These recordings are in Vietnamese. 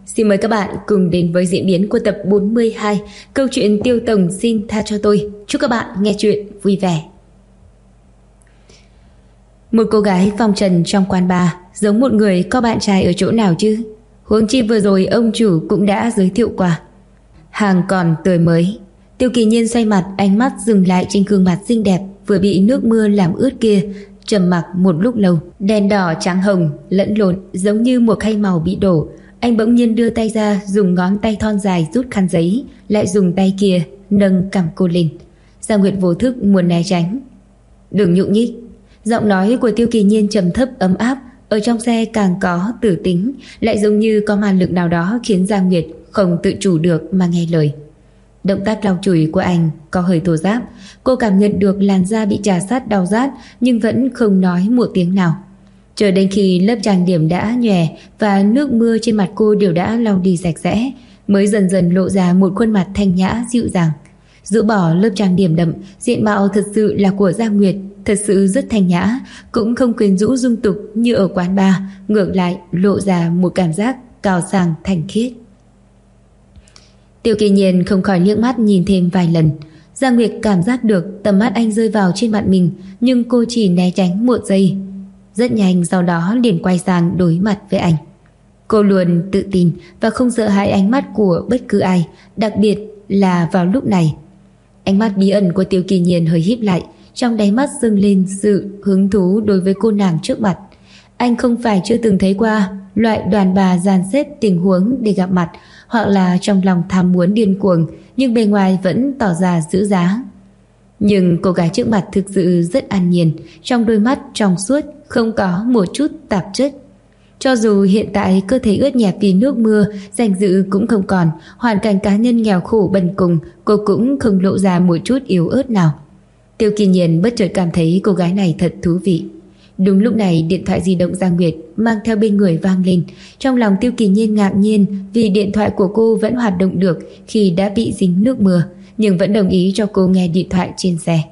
Xin mời các bạn cùng đến với diễn biến của tập 42 câu chuyện Tiêu Tổng xin tha cho tôi. Chúc các bạn nghe chuyện vui vẻ. Một cô gái phong trần trong quán bar giống một người có bạn trai ở chỗ nào chứ? Huống chi vừa rồi ông chủ cũng đã giới thiệu qua. Hàng còn tươi mới. Tiêu Kỳ Nhiên xoay mặt, ánh mắt dừng lại trên gương mặt xinh đẹp vừa bị nước mưa làm ướt kia, trầm mặc một lúc lâu. Đèn đỏ trắng hồng lẫn lộn giống như một khay màu bị đổ. Anh bỗng nhiên đưa tay ra, dùng ngón tay thon dài rút khăn giấy, lại dùng tay kia nâng cằm cô lên. Giang Nguyệt vô thức muốn né tránh. Đừng nhúc nhích. Giọng nói của Tiêu Kỳ Nhiên trầm thấp ấm áp, ở trong xe càng có tử tính, lại giống như có màn lực nào đó khiến Giang Nguyệt không tự chủ được mà nghe lời. Động tác lau chùi của anh có hơi thô ráp. Cô cảm nhận được làn da bị trà sát đau rát, nhưng vẫn không nói một tiếng nào. Chờ đến khi lớp trang điểm đã nhòe và nước mưa trên mặt cô đều đã lau đi sạch sẽ, mới dần dần lộ ra một khuôn mặt thanh nhã dịu dàng. Rũ bỏ lớp trang điểm đậm, diện mạo thật sự là của Giang Nguyệt, thật sự rất thanh nhã, cũng không quyến rũ dung tục như ở quán bar, ngược lại lộ ra một cảm giác cao sang thanh khiết. Tiêu Kỳ Nhiên không khỏi liếc mắt nhìn thêm vài lần. Giang Nguyệt cảm giác được tầm mắt anh rơi vào trên mặt mình, nhưng cô chỉ né tránh một giây. Rất nhanh sau đó liền quay sang đối mặt với anh. Cô luôn tự tin và không sợ hãi ánh mắt của bất cứ ai, đặc biệt là vào lúc này. Ánh mắt bí ẩn của Tiêu Kỳ Nhiên hơi híp lại, trong đáy mắt dâng lên sự hứng thú đối với cô nàng trước mặt. Anh không phải chưa từng thấy qua loại đàn bà dàn xếp tình huống để gặp mặt, hoặc là trong lòng tham muốn điên cuồng nhưng bề ngoài vẫn tỏ ra giữ giá. Nhưng cô gái trước mặt thực sự rất an nhiên, trong đôi mắt trong suốt không có một chút tạp chất. Cho dù hiện tại cơ thể ướt nhẹp vì nước mưa, danh dự cũng không còn, hoàn cảnh cá nhân nghèo khổ bần cùng, cô cũng không lộ ra một chút yếu ớt nào. Tiêu Kỳ Nhiên bất chợt cảm thấy cô gái này thật thú vị. Đúng lúc này điện thoại di động Giang Nguyệt mang theo bên người vang lên. Trong lòng Tiêu Kỳ Nhiên ngạc nhiên vì điện thoại của cô vẫn hoạt động được khi đã bị dính nước mưa, nhưng vẫn đồng ý cho cô nghe điện thoại trên xe.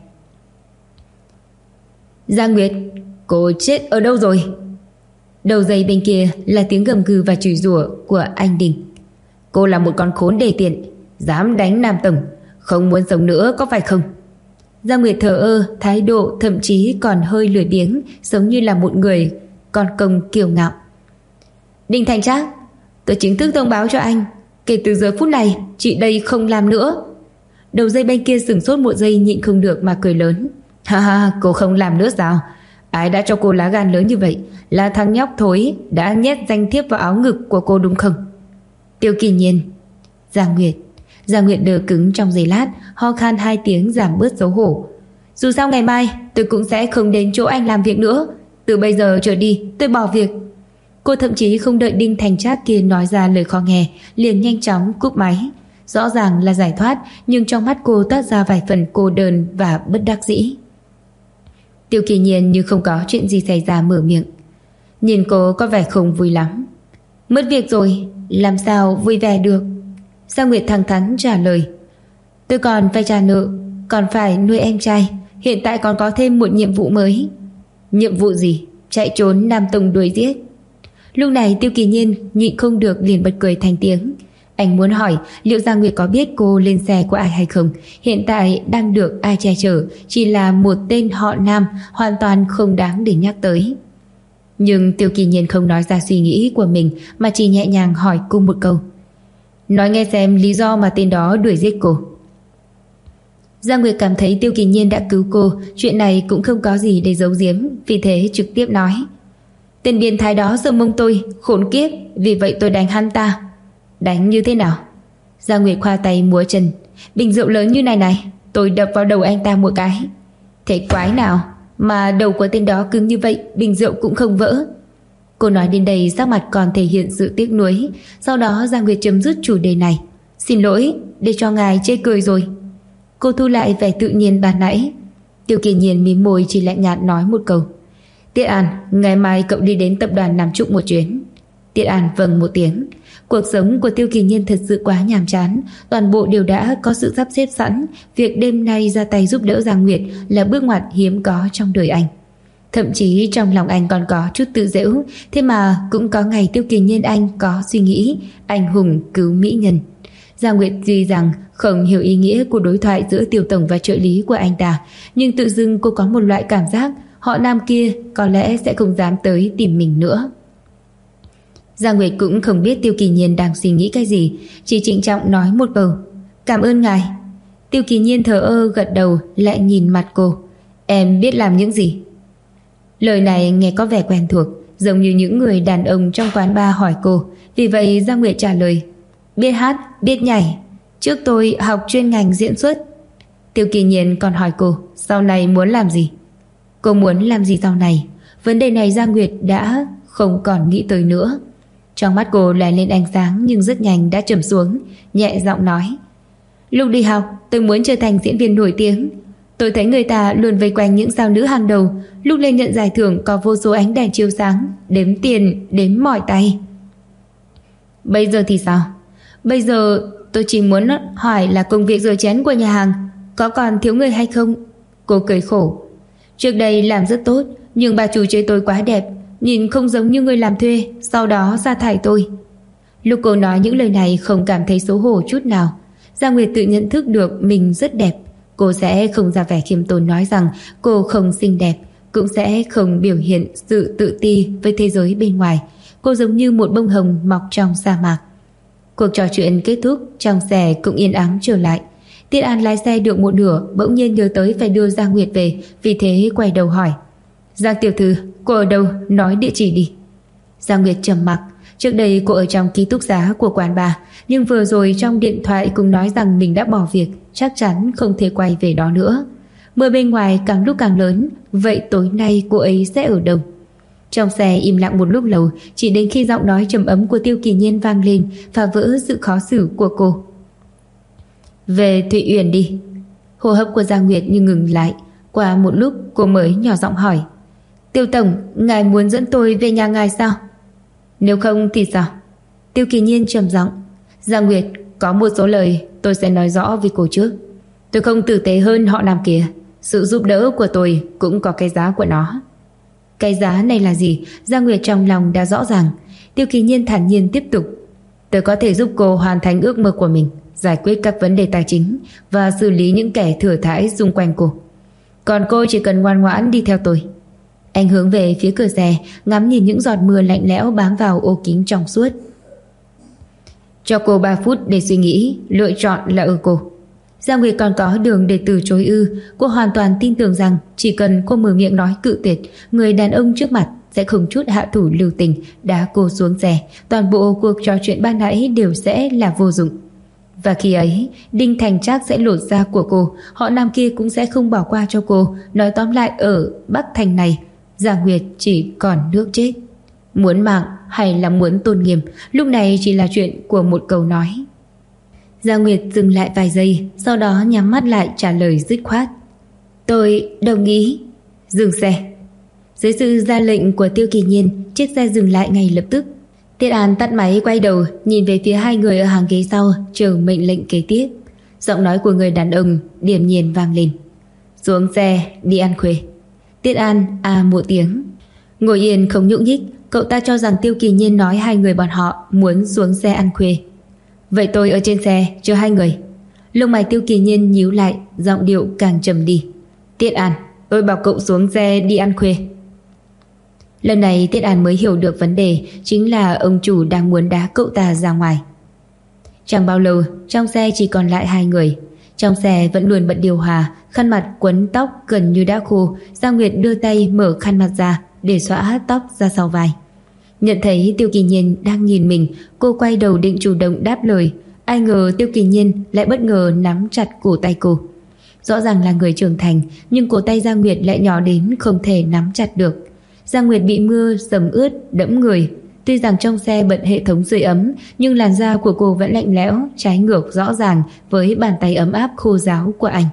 Giang Nguyệt, cô chết ở đâu rồi? Đầu dây bên kia là tiếng gầm gừ và chửi rủa của anh Đình. Cô là một con khốn đề tiện, dám đánh Nam Tổng, không muốn sống nữa có phải không? Giang Nguyệt thờ ơ, thái độ thậm chí còn hơi lười biếng, giống như là một người con công kiêu ngạo. Đinh Thành Trác, tôi chính thức thông báo cho anh, kể từ giờ phút này chị đây không làm nữa. Đầu dây bên kia sửng sốt một giây, nhịn không được mà cười lớn. Ha ha, cô không làm nữa sao? Ai đã cho cô lá gan lớn như vậy? Là thằng nhóc thối đã nhét danh thiếp vào áo ngực của cô đúng không? Tiêu Kỳ Nhiên. Giang Nguyệt đờ cứng trong giây lát, ho khan 2 tiếng giảm bớt xấu hổ. Dù sao ngày mai tôi cũng sẽ không đến chỗ anh làm việc nữa. Từ bây giờ trở đi tôi bỏ việc. Cô thậm chí không đợi Đinh Thành Trác kia nói ra lời khó nghe, liền nhanh chóng cúp máy. Rõ ràng là giải thoát, nhưng trong mắt cô toát ra vài phần cô đơn và bất đắc dĩ. Tiêu Kỳ Nhiên như không có chuyện gì xảy ra mở miệng. Nhìn cô có vẻ không vui lắm. Mất việc rồi, làm sao vui vẻ được? Giang Nguyệt thẳng thắn trả lời. Tôi còn phải trả nợ, còn phải nuôi em trai, hiện tại còn có thêm một nhiệm vụ mới. Nhiệm vụ gì? Chạy trốn Nam Tông đuổi giết. Lúc này Tiêu Kỳ Nhiên nhịn không được liền bật cười thành tiếng. Anh muốn hỏi liệu Giang Nguyệt có biết cô lên xe của ai hay không. Hiện tại đang được ai che chở, chỉ là một tên họ Nam, hoàn toàn không đáng để nhắc tới. Nhưng Tiêu Kỳ Nhiên không nói ra suy nghĩ của mình, mà chỉ nhẹ nhàng hỏi cô một câu. Nói nghe xem lý do mà tên đó đuổi giết cô. Giang Nguyệt cảm thấy Tiêu Kỳ Nhiên đã cứu cô, chuyện này cũng không có gì để giấu giếm, vì thế trực tiếp nói. Tên biến thái đó giơ mông tôi, khốn kiếp, vì vậy tôi đánh hắn ta. Đánh như thế nào? Giang Nguyệt khoa tay múa chân. Bình rượu lớn như này, tôi đập vào đầu anh ta một cái. Thế quái nào mà đầu của tên đó cứng như vậy, bình rượu cũng không vỡ. Cô nói đến đây sắc mặt còn thể hiện sự tiếc nuối. Sau đó Giang Nguyệt chấm dứt chủ đề này. Xin lỗi, để cho ngài chê cười rồi. Cô thu lại vẻ tự nhiên ban nãy. Tiêu Kỳ Nhiên mím môi chỉ lạnh nhạt nói một câu. Tiết An, ngày mai cậu đi đến tập đoàn Nam Trúc một chuyến. Tiết An vâng một tiếng. Cuộc sống của Tiêu Kỳ Nhiên thật sự quá nhàm chán, toàn bộ đều đã có sự sắp xếp sẵn. Việc đêm nay ra tay giúp đỡ Giang Nguyệt là bước ngoặt hiếm có trong đời anh. Thậm chí trong lòng anh còn có chút tự giễu. Thế mà cũng có ngày Tiêu Kỳ Nhiên anh có suy nghĩ anh hùng cứu mỹ nhân. Giang Nguyệt tuy rằng không hiểu ý nghĩa của đối thoại giữa Tiêu tổng và trợ lý của anh ta, nhưng tự dưng cô có một loại cảm giác họ Nam kia có lẽ sẽ không dám tới tìm mình nữa. Giang Nguyệt cũng không biết Tiêu Kỳ Nhiên đang suy nghĩ cái gì, chỉ trịnh trọng nói một câu: "Cảm ơn ngài." Tiêu Kỳ Nhiên thờ ơ gật đầu, lại nhìn mặt cô: "Em biết làm những gì?" Lời này nghe có vẻ quen thuộc, giống như những người đàn ông trong quán bar hỏi cô. Vì vậy Giang Nguyệt trả lời: "Biết hát, biết nhảy. Trước tôi học chuyên ngành diễn xuất." Tiêu Kỳ Nhiên còn hỏi cô sau này muốn làm gì. Cô muốn làm gì sau này? Vấn đề này Giang Nguyệt đã không còn nghĩ tới nữa. Trong mắt cô lóe lên ánh sáng nhưng rất nhanh đã trầm xuống, nhẹ giọng nói: "Lúc đi học tôi muốn trở thành diễn viên nổi tiếng. Tôi thấy người ta luôn vây quanh những sao nữ hàng đầu, lúc lên nhận giải thưởng có vô số ánh đèn chiếu sáng, đếm tiền, đếm mỏi tay." "Bây giờ thì sao?" "Bây giờ tôi chỉ muốn hỏi là công việc rửa chén của nhà hàng có còn thiếu người hay không?" Cô cười khổ: "Trước đây làm rất tốt, nhưng bà chủ chê tôi quá đẹp, nhìn không giống như người làm thuê, sau đó sa thải tôi." Lúc cô nói những lời này không cảm thấy xấu hổ chút nào. Giang Nguyệt tự nhận thức được mình rất đẹp. Cô sẽ không ra vẻ khiêm tốn nói rằng cô không xinh đẹp, cũng sẽ không biểu hiện sự tự ti với thế giới bên ngoài. Cô giống như một bông hồng mọc trong sa mạc. Cuộc trò chuyện kết thúc, trong xe cũng yên ắng trở lại. Tiết An lái xe được một nửa, bỗng nhiên nhớ tới phải đưa Giang Nguyệt về, vì thế quay đầu hỏi: "Giang tiểu thư, cô ở đâu? Nói địa chỉ đi." Giang Nguyệt trầm mặc. Trước đây cô ở trong ký túc xá của quán bar, nhưng vừa rồi trong điện thoại cũng nói rằng mình đã bỏ việc, chắc chắn không thể quay về đó nữa. Mưa bên ngoài càng lúc càng lớn, vậy tối nay cô ấy sẽ ở đâu? Trong xe im lặng một lúc lâu, chỉ đến khi giọng nói trầm ấm của Tiêu Kỳ Nhiên vang lên, phá vỡ sự khó xử của cô: "Về Thụy Uyển đi." Hô hấp của Giang Nguyệt như ngừng lại. Qua một lúc cô mới nhỏ giọng hỏi: "Tiêu tổng, ngài muốn dẫn tôi về nhà ngài sao?" "Nếu không thì sao?" Tiêu Kỳ Nhiên trầm giọng: "Giang Nguyệt, có một số lời tôi sẽ nói rõ với cô trước. Tôi không tử tế hơn họ Nam kia. Sự giúp đỡ của tôi cũng có cái giá của nó." Cái giá này là gì? Giang Nguyệt trong lòng đã rõ ràng. Tiêu Kỳ Nhiên thản nhiên tiếp tục: "Tôi có thể giúp cô hoàn thành ước mơ của mình, giải quyết các vấn đề tài chính và xử lý những kẻ thừa thãi xung quanh cô. Còn cô chỉ cần ngoan ngoãn đi theo tôi." Anh hướng về phía cửa xe, ngắm nhìn những giọt mưa lạnh lẽo bám vào ô kính trong suốt. "Cho cô 3 phút để suy nghĩ, lựa chọn là ở cô." Giang Nguyệt còn có đường để từ chối ư? Cô hoàn toàn tin tưởng rằng chỉ cần cô mở miệng nói cự tuyệt, người đàn ông trước mặt sẽ không chút hạ thủ lưu tình đá cô xuống xe. Toàn bộ cuộc trò chuyện ban nãy đều sẽ là vô dụng. Và khi ấy, Đinh Thành Trác sẽ lột da của cô, họ Nam kia cũng sẽ không bỏ qua cho cô. Nói tóm lại, ở Bắc Thành này, Giang Nguyệt chỉ còn nước chết. Muốn mạng hay là muốn tôn nghiêm, lúc này chỉ là chuyện của một câu nói. Giang Nguyệt dừng lại vài giây, sau đó nhắm mắt lại trả lời dứt khoát: "Tôi đồng ý." Dừng xe. Dưới sự ra lệnh của Tiêu Kỳ Nhiên, chiếc xe dừng lại ngay lập tức. Tiết An tắt máy, quay đầu nhìn về phía hai người ở hàng ghế sau, chờ mệnh lệnh kế tiếp. Giọng nói của người đàn ông điềm nhiên vang lên: "Xuống xe, đi ăn khuya." Tiết An một tiếng, ngồi yên không nhúc nhích. Cậu ta cho rằng Tiêu Kỳ Nhiên nói hai người bọn họ muốn xuống xe ăn khuya. "Vậy tôi ở trên xe chờ hai người." Lông mày Tiêu Kỳ Nhiên nhíu lại, giọng điệu càng trầm đi: "Tiết An, tôi bảo cậu xuống xe đi ăn khuya." Lần này Tiết An mới hiểu được vấn đề, chính là ông chủ đang muốn đá cậu ta ra ngoài. Chẳng bao lâu, trong xe chỉ còn lại hai người. Trong xe vẫn luôn bật điều hòa, khăn mặt quấn tóc gần như đã khô. Giang Nguyệt đưa tay mở khăn mặt ra để xõa tóc ra sau vai. Nhận thấy Tiêu Kỳ Nhiên đang nhìn mình, cô quay đầu định chủ động đáp lời. Ai ngờ Tiêu Kỳ Nhiên lại bất ngờ nắm chặt cổ tay cô. Rõ ràng là người trưởng thành, nhưng cổ tay Giang Nguyệt lại nhỏ đến không thể nắm chặt được. Giang Nguyệt bị mưa sầm ướt đẫm người. Tuy rằng trong xe bật hệ thống sưởi ấm, nhưng làn da của cô vẫn lạnh lẽo, trái ngược rõ ràng với bàn tay ấm áp khô ráo của anh.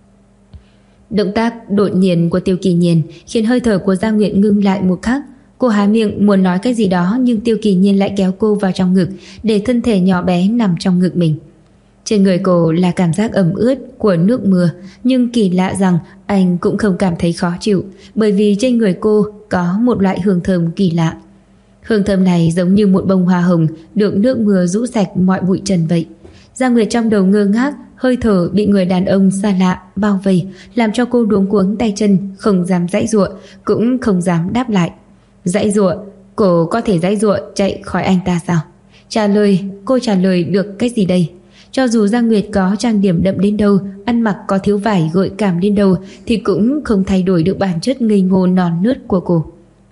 Động tác đột nhiên của Tiêu Kỳ Nhiên khiến hơi thở của Giang Nguyệt ngưng lại một khắc. Cô há miệng muốn nói cái gì đó, nhưng Tiêu Kỳ Nhiên lại kéo cô vào trong ngực, để thân thể nhỏ bé nằm trong ngực mình. Trên người cô là cảm giác ẩm ướt của nước mưa, nhưng kỳ lạ rằng anh cũng không cảm thấy khó chịu, bởi vì trên người cô có một loại hương thơm kỳ lạ. Hương thơm này giống như một bông hoa hồng được nước mưa rũ sạch mọi bụi trần vậy. Giang Nguyệt trong đầu ngơ ngác, hơi thở bị người đàn ông xa lạ bao vây, làm cho cô luống cuống tay chân, không dám giãy giụa, cũng không dám đáp lại. Giãy giụa? Cô có thể giãy giụa chạy khỏi anh ta sao? Cô trả lời được cái gì đây? Cho dù Giang Nguyệt có trang điểm đậm đến đâu, ăn mặc có thiếu vải gợi cảm đến đâu, thì cũng không thay đổi được bản chất ngây ngô non nớt của cô.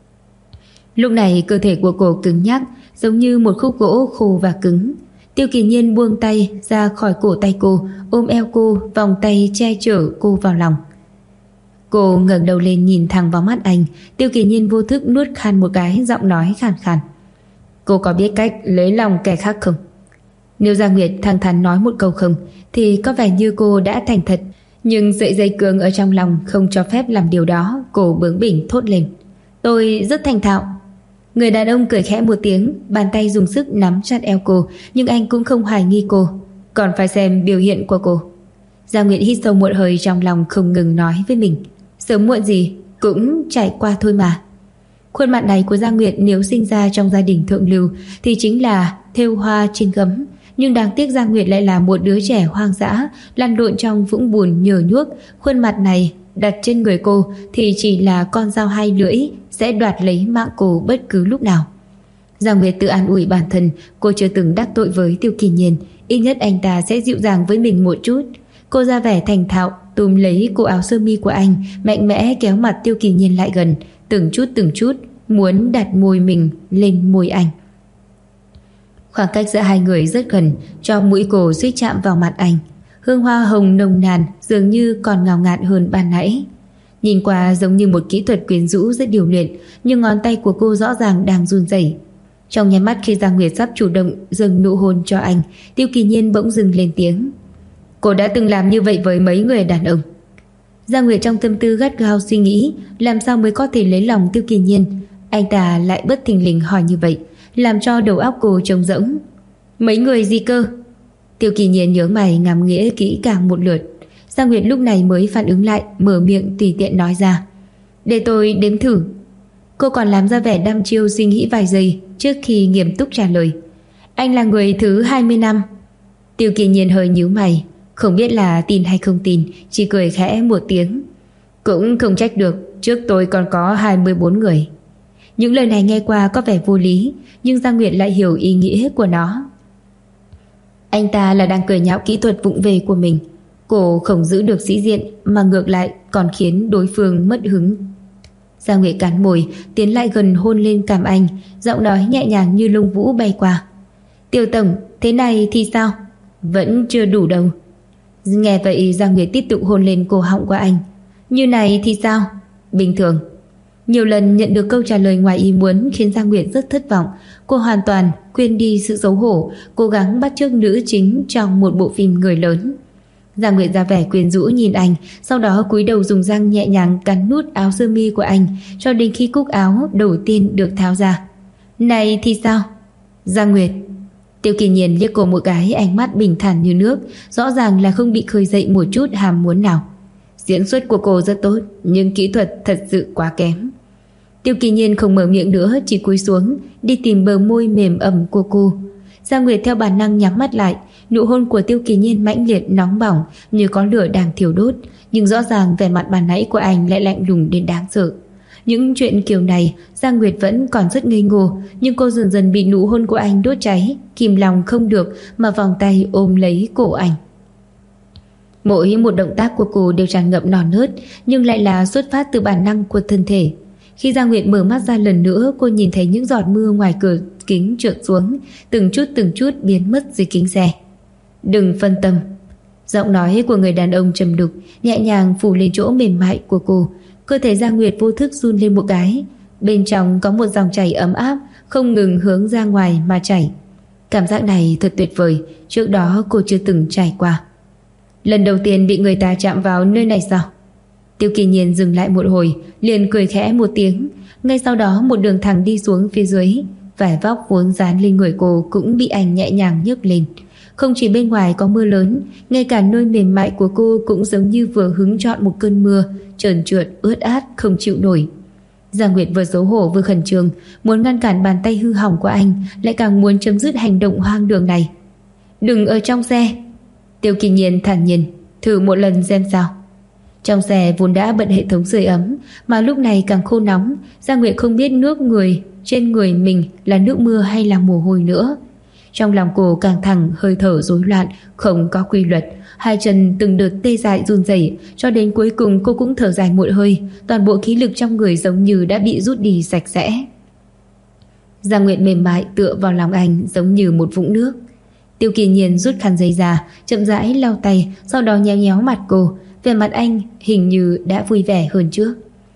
Lúc này cơ thể của cô cứng nhắc, giống như một khúc gỗ khô và cứng. Tiêu Kỳ Nhiên buông tay ra khỏi cổ tay cô, ôm eo cô, vòng tay che chở cô vào lòng. Cô ngẩng đầu lên nhìn thẳng vào mắt anh. Tiêu Kỳ Nhiên vô thức nuốt khan một cái, giọng nói khàn khàn. Cô có biết cách lấy lòng kẻ khác không? Nếu Giang Nguyệt thẳng thắn nói một câu không, thì có vẻ như cô đã thành thật, nhưng sợi dây cương ở trong lòng không cho phép làm điều đó. Cô bướng bỉnh thốt lên. Tôi rất thành thạo. Người đàn ông cười khẽ một tiếng, bàn tay dùng sức nắm chặt eo cô, nhưng anh cũng không hoài nghi cô. Còn phải xem biểu hiện của cô. Giang Nguyệt hít sâu một hơi, trong lòng không ngừng nói với mình. Sớm muộn gì cũng trải qua thôi mà. Khuôn mặt này của Giang Nguyệt nếu sinh ra trong gia đình thượng lưu thì chính là thêu hoa trên gấm. Nhưng đáng tiếc Giang Nguyệt lại là một đứa trẻ hoang dã, lăn lộn trong vũng bùn nhờ nhuốc. Khuôn mặt này đặt trên người cô thì chỉ là con dao hai lưỡi, sẽ đoạt lấy mạng cô bất cứ lúc nào. Giang Nguyệt tự an ủi bản thân, cô chưa từng đắc tội với Tiêu Kỳ Nhiên, ít nhất anh ta sẽ dịu dàng với mình một chút. Cô ra vẻ thành thạo, túm lấy cổ áo sơ mi của anh, mạnh mẽ kéo mặt Tiêu Kỳ Nhiên lại gần, từng chút muốn đặt môi mình lên môi anh. Khoảng cách giữa hai người rất gần, cho mũi cô suýt chạm vào mặt anh. Hương hoa hồng nồng nàn dường như còn ngào ngạt hơn ban nãy. Nhìn qua giống như một kỹ thuật quyến rũ rất điều luyện, nhưng ngón tay của cô rõ ràng đang run rẩy. Trong nháy mắt khi Giang Nguyệt sắp chủ động dâng nụ hôn cho anh, Tiêu Kỳ Nhiên bỗng dừng lên tiếng. Cô đã từng làm như vậy với mấy người đàn ông. Giang Nguyệt trong tâm tư gắt gao suy nghĩ làm sao mới có thể lấy lòng Tiêu Kỳ Nhiên. Anh ta lại bất thình lình hỏi như vậy, làm cho đầu óc cô trống rỗng. Mấy người gì cơ? Tiêu Kỳ Nhiên nhớ mày ngắm nghĩa kỹ càng một lượt. Giang Nguyệt lúc này mới phản ứng lại, mở miệng tùy tiện nói ra. Để tôi đếm thử. Cô còn làm ra vẻ đăm chiêu suy nghĩ vài giây trước khi nghiêm túc trả lời. Anh là người thứ 20 năm. Tiêu Kỳ Nhiên hơi nhíu mày, không biết là tin hay không tin, chỉ cười khẽ một tiếng. Cũng không trách được, trước tôi còn có 24 người. Những lời này nghe qua có vẻ vô lý, nhưng Giang Nguyệt lại hiểu ý nghĩa của nó. Anh ta là đang cười nhạo kỹ thuật vụng về của mình. Cô không giữ được sĩ diện, mà ngược lại còn khiến đối phương mất hứng. Giang Nguyệt cắn môi, tiến lại gần hôn lên cằm anh, giọng nói nhẹ nhàng như lông vũ bay qua. Tiêu tổng, thế này thì sao? Vẫn chưa đủ đâu. Nghe vậy Giang Nguyệt tiếp tục hôn lên cổ họng của anh. Như này thì sao? Bình thường. Nhiều lần nhận được câu trả lời ngoài ý muốn khiến Giang Nguyệt rất thất vọng. Cô hoàn toàn quên đi sự xấu hổ, cố gắng bắt chước nữ chính trong một bộ phim người lớn. Giang Nguyệt ra vẻ quyến rũ nhìn anh, sau đó cúi đầu dùng răng nhẹ nhàng cắn nút áo sơ mi của anh cho đến khi cúc áo đầu tiên được tháo ra. Này thì sao? Giang Nguyệt. Tiêu Kỳ Nhiên liếc cô một cái, ánh mắt bình thản như nước, rõ ràng là không bị khơi dậy một chút ham muốn nào. Diễn xuất của cô rất tốt, nhưng kỹ thuật thật sự quá kém. Tiêu Kỳ Nhiên không mở miệng nữa, chỉ cúi xuống đi tìm bờ môi mềm ẩm của cô. Giang Nguyệt theo bản năng nhắm mắt lại. Nụ hôn của Tiêu Kỳ Nhiên mãnh liệt nóng bỏng như có lửa đang thiêu đốt, nhưng rõ ràng vẻ mặt ban nãy của anh lại lạnh lùng đến đáng sợ. Những chuyện kiểu này Giang Nguyệt vẫn còn rất ngây ngô, nhưng cô dần dần bị nụ hôn của anh đốt cháy, kìm lòng không được mà vòng tay ôm lấy cổ anh. Mỗi một động tác của cô đều tràn ngập non nớt, nhưng lại là xuất phát từ bản năng của thân thể. Khi Giang Nguyệt mở mắt ra lần nữa, cô nhìn thấy những giọt mưa ngoài cửa kính trượt xuống, từng chút biến mất dưới kính xe. Đừng phân tâm. Giọng nói của người đàn ông trầm đục nhẹ nhàng phủ lên chỗ mềm mại của cô. Cơ thể Giang Nguyệt vô thức run lên một cái. Bên trong có một dòng chảy ấm áp không ngừng hướng ra ngoài mà chảy. Cảm giác này thật tuyệt vời, trước đó cô chưa từng trải qua. Lần đầu tiên bị người ta chạm vào nơi này sao? Tiêu Kỳ Nhiên dừng lại một hồi, liền cười khẽ một tiếng. Ngay sau đó một đường thẳng đi xuống phía dưới. Vải vóc vốn dán lên người cô cũng bị anh nhẹ nhàng nhấc lên. Không chỉ bên ngoài có mưa lớn, ngay cả nơi mềm mại của cô cũng giống như vừa hứng chọn một cơn mưa, trơn trượt, ướt át, không chịu nổi. Giang Nguyệt vừa xấu hổ vừa khẩn trương, muốn ngăn cản bàn tay hư hỏng của anh, lại càng muốn chấm dứt hành động hoang đường này. Đừng ở trong xe. Tiêu Kỳ Nhiên thản nhiên, thử một lần xem sao. Trong xe vốn đã bật hệ thống sưởi ấm, mà lúc này càng khô nóng. Giang Nguyệt không biết nước người trên người mình là nước mưa hay là mồ hôi nữa. Trong lòng cô càng thẳng, hơi thở rối loạn, không có quy luật, hai chân từng đợt tê dại run rẩy, cho đến cuối cùng cô cũng thở dài một hơi, toàn bộ khí lực trong người giống như đã bị rút đi sạch sẽ. Giang Nguyệt mềm mại tựa vào lòng anh giống như một vũng nước. Tiêu Kỳ Nhiên rút khăn giấy ra, chậm rãi lau tay, sau đó nhéo nhéo mặt cô. Về mặt anh hình như đã vui vẻ hơn trước.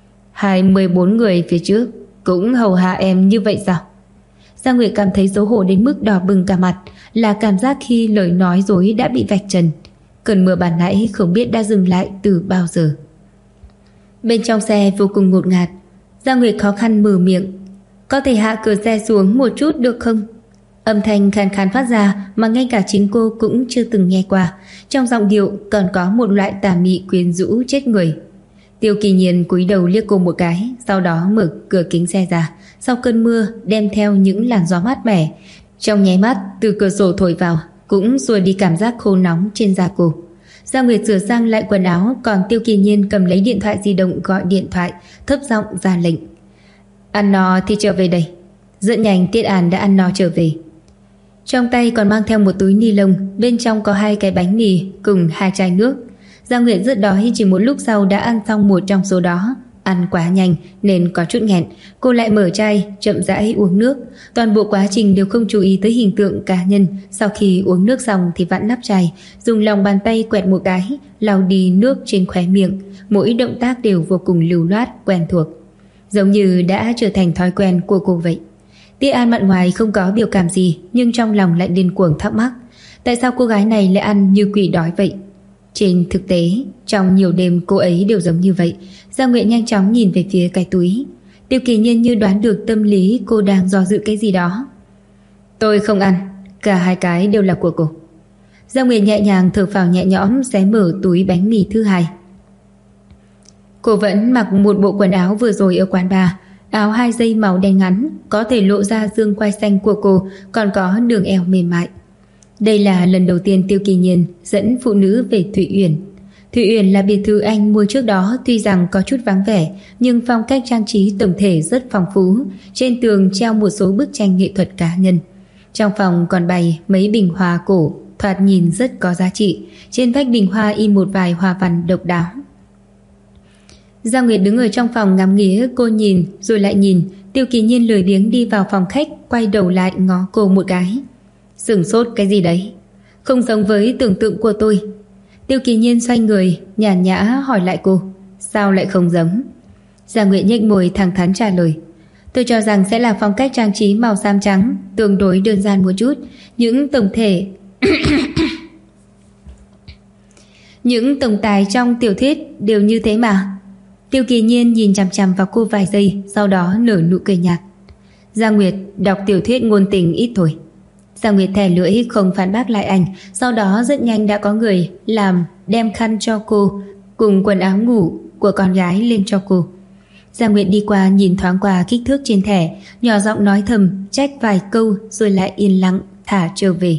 24 người phía trước cũng hầu hạ em như vậy sao? Giang Nguyệt cảm thấy xấu hổ đến mức đỏ bừng cả mặt, là cảm giác khi lời nói dối đã bị vạch trần. Cơn mưa ban nãy không biết đã dừng lại từ bao giờ. Bên trong xe vô cùng ngột ngạt. Giang Nguyệt khó khăn mở miệng, có thể hạ cửa xe xuống một chút được không? Âm thanh khàn khàn phát ra mà ngay cả chính cô cũng chưa từng nghe qua. Trong giọng điệu còn có một loại tà mị quyến rũ chết người. Tiêu Kỳ Nhiên cúi đầu liếc cô một cái, sau đó mở cửa kính xe ra. Sau cơn mưa đem theo những làn gió mát mẻ, trong nháy mắt từ cửa sổ thổi vào cũng xua đi cảm giác khô nóng trên da cô. Giang Nguyệt sửa sang lại quần áo, còn Tiêu Kỳ Nhiên cầm lấy điện thoại di động gọi điện thoại, thấp giọng ra lệnh. Ăn no thì trở về đây. Rất nhanh Tiết An đã ăn no trở về. Trong tay còn mang theo một túi ni lông, bên trong có 2 cái bánh mì cùng 2 chai nước. Giang Nguyệt rất đói, chỉ một lúc sau đã ăn xong một trong số đó. Ăn quá nhanh nên có chút nghẹn, cô lại mở chai chậm rãi uống nước. Toàn bộ quá trình đều không chú ý tới hình tượng cá nhân. Sau khi uống nước xong thì vặn nắp chai, dùng lòng bàn tay quẹt một cái, lau đi nước trên khóe miệng. Mỗi động tác đều vô cùng lưu loát, quen thuộc, giống như đã trở thành thói quen của cô vậy. Tiết An mặt ngoài không có biểu cảm gì, nhưng trong lòng lại điên cuồng thắc mắc, tại sao cô gái này lại ăn như quỷ đói vậy? Trên thực tế, trong nhiều đêm cô ấy đều giống như vậy. Giang Nguyệt nhanh chóng nhìn về phía cái túi. Tiêu Kỳ Nhiên như đoán được tâm lý cô đang do dự cái gì đó. Tôi không ăn, cả 2 cái đều là của cô. Giang Nguyệt nhẹ nhàng thở phào nhẹ nhõm, xé mở túi bánh mì thứ 2. Cô vẫn mặc một bộ quần áo vừa rồi ở quán bar, áo 2 dây màu đen ngắn, có thể lộ ra xương quai xanh của cô, còn có đường eo mềm mại. Đây là lần đầu tiên Tiêu Kỳ Nhiên dẫn phụ nữ về Thụy Uyển. Thụy Uyển là biệt thự anh mua trước đó, tuy rằng có chút vắng vẻ, nhưng phong cách trang trí tổng thể rất phong phú. Trên tường treo một số bức tranh nghệ thuật cá nhân. Trong phòng còn bày mấy bình hoa cổ, thoạt nhìn rất có giá trị. Trên vách bình hoa in một vài hoa văn độc đáo. Giang Nguyệt đứng ở trong phòng ngắm nghía, cô nhìn rồi lại nhìn. Tiêu Kỳ Nhiên lười biếng đi vào phòng khách, quay đầu lại ngó cô một cái. Sửng sốt cái gì đấy? Không giống với tưởng tượng của tôi. Tiêu Kỳ Nhiên xoay người, nhàn nhã hỏi lại cô. Sao lại không giống? Giang Nguyệt nhếch môi thẳng thắn trả lời. Tôi cho rằng sẽ là phong cách trang trí màu xám trắng, tương đối đơn giản một chút. Những tổng thể những tổng tài trong tiểu thuyết đều như thế mà. Tiêu Kỳ Nhiên nhìn chằm chằm vào cô vài giây, sau đó nở nụ cười nhạt. Giang Nguyệt đọc tiểu thuyết ngôn tình ít thôi. Giang Nguyệt thè lưỡi không phản bác lại anh. Sau đó rất nhanh đã có người làm đem khăn cho cô cùng quần áo ngủ của con gái lên cho cô. Giang Nguyệt đi qua nhìn thoáng qua kích thước trên thẻ, nhỏ giọng nói thầm trách vài câu rồi lại yên lặng thả trở về.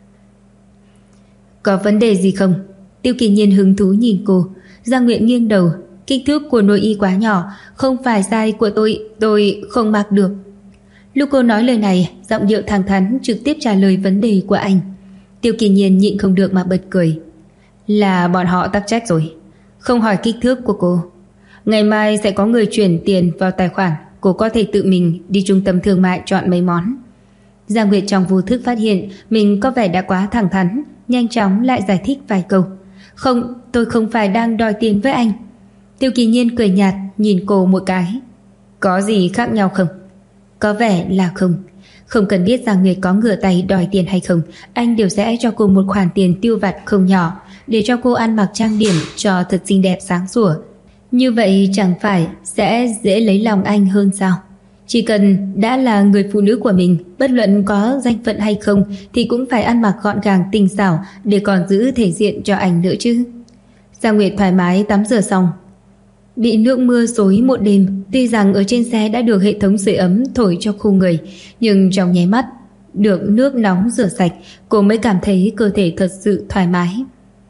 Có vấn đề gì không? Tiêu Kỳ Nhiên hứng thú nhìn cô. Giang Nguyệt nghiêng đầu. Kích thước của nội y quá nhỏ, không phải size của tôi không mặc được. Lúc cô nói lời này, giọng điệu thẳng thắn trực tiếp trả lời vấn đề của anh. Tiêu Kỳ Nhiên nhịn không được mà bật cười. Là bọn họ tắc trách rồi, không hỏi kích thước của cô. Ngày mai sẽ có người chuyển tiền vào tài khoản, cô có thể tự mình đi trung tâm thương mại chọn mấy món. Giang Nguyệt trong vô thức phát hiện mình có vẻ đã quá thẳng thắn, nhanh chóng lại giải thích vài câu. Không, tôi không phải đang đòi tiền với anh. Tiêu Kỳ Nhiên cười nhạt nhìn cô một cái. Có gì khác nhau không? Có vẻ là không. Không cần biết Giang Nguyệt có ngửa tay đòi tiền hay không, anh đều sẽ cho cô một khoản tiền tiêu vặt không nhỏ, để cho cô ăn mặc trang điểm cho thật xinh đẹp sáng sủa. Như vậy chẳng phải sẽ dễ lấy lòng anh hơn sao? Chỉ cần đã là người phụ nữ của mình, bất luận có danh phận hay không thì cũng phải ăn mặc gọn gàng tinh xảo để còn giữ thể diện cho anh nữa chứ. Giang Nguyệt thoải mái tắm rửa xong, bị nước mưa xối một đêm. Tuy rằng ở trên xe đã được hệ thống sưởi ấm thổi cho khô người, nhưng trong nháy mắt được nước nóng rửa sạch, cô mới cảm thấy cơ thể thật sự thoải mái.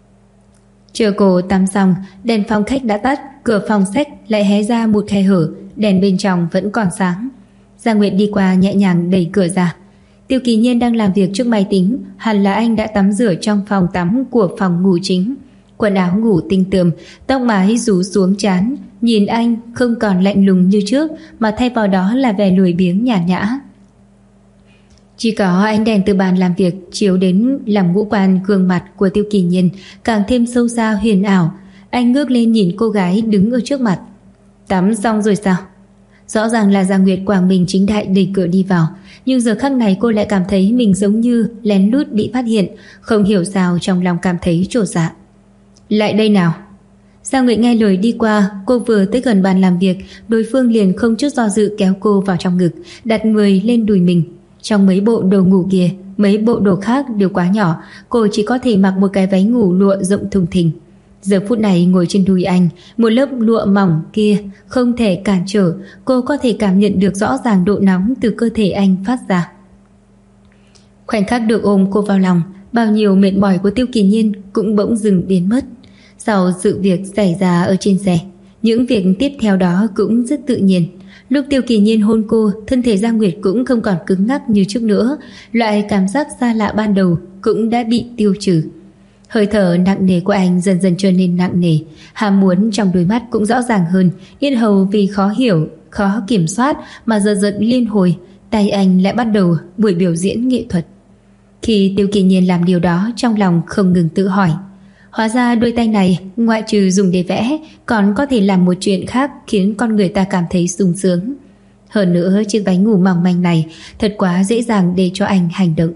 Chờ cô tắm xong, đèn phòng khách đã tắt, cửa phòng sách lại hé ra một khe hở, đèn bên trong vẫn còn sáng. Giang Nguyệt đi qua nhẹ nhàng đẩy cửa ra. Tiêu Kỳ Nhiên đang làm việc trước máy tính, hẳn là anh đã tắm rửa trong phòng tắm của phòng ngủ chính. Quần áo ngủ tinh tươm, tóc mái rủ xuống trán, nhìn anh không còn lạnh lùng như trước mà thay vào đó là vẻ lười biếng nhàn nhã. Chỉ có ánh đèn từ bàn làm việc chiếu đến làm ngũ quan gương mặt của Tiêu Kỳ Nhiên càng thêm sâu xa huyền ảo. Anh ngước lên nhìn cô gái đứng ở trước mặt. Tắm xong rồi sao? Rõ ràng là Giang Nguyệt quảng minh chính đại đẩy cửa đi vào, nhưng giờ khắc này cô lại cảm thấy mình giống như lén lút bị phát hiện, không hiểu sao trong lòng cảm thấy chột dạ. Lại đây nào. Giang Nguyệt nghe lời đi qua. Cô vừa tới gần bàn làm việc, đối phương liền không chút do dự kéo cô vào trong ngực, đặt người lên đùi mình. Trong mấy bộ đồ ngủ kia, mấy bộ đồ khác đều quá nhỏ, cô chỉ có thể mặc một cái váy ngủ lụa rộng thùng thình. Giờ phút này ngồi trên đùi anh, một lớp lụa mỏng kia không thể cản trở, cô có thể cảm nhận được rõ ràng độ nóng từ cơ thể anh phát ra. Khoảnh khắc được ôm cô vào lòng, bao nhiêu mệt mỏi của Tiêu Kỳ Nhiên cũng bỗng dừng biến mất. Sau sự việc xảy ra ở trên xe, những việc tiếp theo đó cũng rất tự nhiên. Lúc Tiêu Kỳ Nhiên hôn cô, thân thể Giang Nguyệt cũng không còn cứng ngắc như trước nữa, loại cảm giác xa lạ ban đầu cũng đã bị tiêu trừ. Hơi thở nặng nề của anh dần dần trở nên nặng nề, ham muốn trong đôi mắt cũng rõ ràng hơn, yết hầu vì khó hiểu, khó kiểm soát mà dần dần liên hồi, tay anh lại bắt đầu buổi biểu diễn nghệ thuật. Khi Tiêu Kỳ Nhiên làm điều đó, trong lòng không ngừng tự hỏi, hóa ra đôi tay này ngoại trừ dùng để vẽ còn có thể làm một chuyện khác khiến con người ta cảm thấy sung sướng. Hơn nữa chiếc váy ngủ mỏng manh này thật quá dễ dàng để cho anh hành động.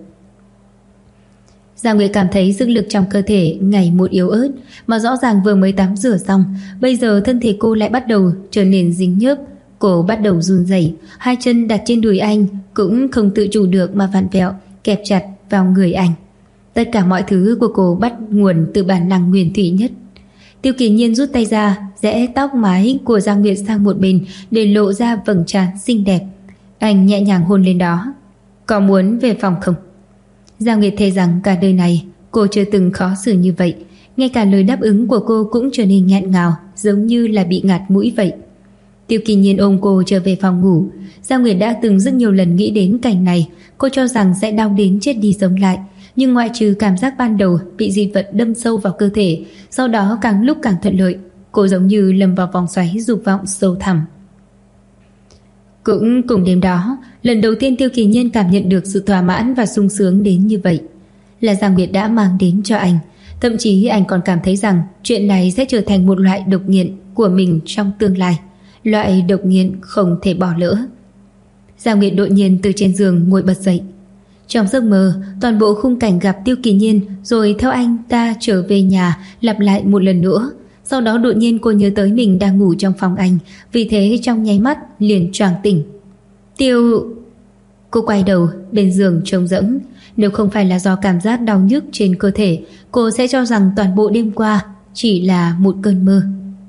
Giang Nguyệt cảm thấy sức lực trong cơ thể ngày một yếu ớt, mà rõ ràng vừa mới tắm rửa xong, bây giờ thân thể cô lại bắt đầu trở nên dính nhớp. Cô bắt đầu run rẩy, hai chân đặt trên đùi anh cũng không tự chủ được mà vặn vẹo, kẹp chặt vào người anh. Tất cả mọi thứ của cô bắt nguồn từ bản năng nguyên thủy nhất. Tiêu Kỳ Nhiên rút tay ra, rẽ tóc mái của Giang Nguyệt sang một bên để lộ ra vầng trán xinh đẹp. Anh nhẹ nhàng hôn lên đó. Có muốn về phòng không? Giang Nguyệt thề rằng cả đời này cô chưa từng khó xử như vậy, ngay cả lời đáp ứng của cô cũng trở nên nghẹn ngào, giống như là bị ngạt mũi vậy. Tiêu Kỳ Nhiên ôm cô trở về phòng ngủ. Giang Nguyệt đã từng rất nhiều lần nghĩ đến cảnh này, cô cho rằng sẽ đau đến chết đi sống lại, nhưng ngoại trừ cảm giác ban đầu bị dị vật đâm sâu vào cơ thể, sau đó càng lúc càng thuận lợi, cô giống như lầm vào vòng xoáy dục vọng sâu thẳm. Cũng cùng đêm đó, lần đầu tiên Tiêu Kỳ Nhiên cảm nhận được sự thỏa mãn và sung sướng đến như vậy, là Giang Nguyệt đã mang đến cho anh. Thậm chí anh còn cảm thấy rằng chuyện này sẽ trở thành một loại độc nghiện của mình trong tương lai, loại độc nghiện không thể bỏ lỡ. Giang Nguyệt đột nhiên từ trên giường ngồi bật dậy. Trong giấc mơ, toàn bộ khung cảnh gặp Tiêu Kỳ Nhiên rồi theo anh ta trở về nhà lặp lại một lần nữa. Sau đó đột nhiên cô nhớ tới mình đang ngủ trong phòng anh, vì thế trong nháy mắt liền choàng tỉnh. Cô quay đầu, bên giường trống rỗng. Nếu không phải là do cảm giác đau nhức trên cơ thể, cô sẽ cho rằng toàn bộ đêm qua chỉ là một cơn mơ.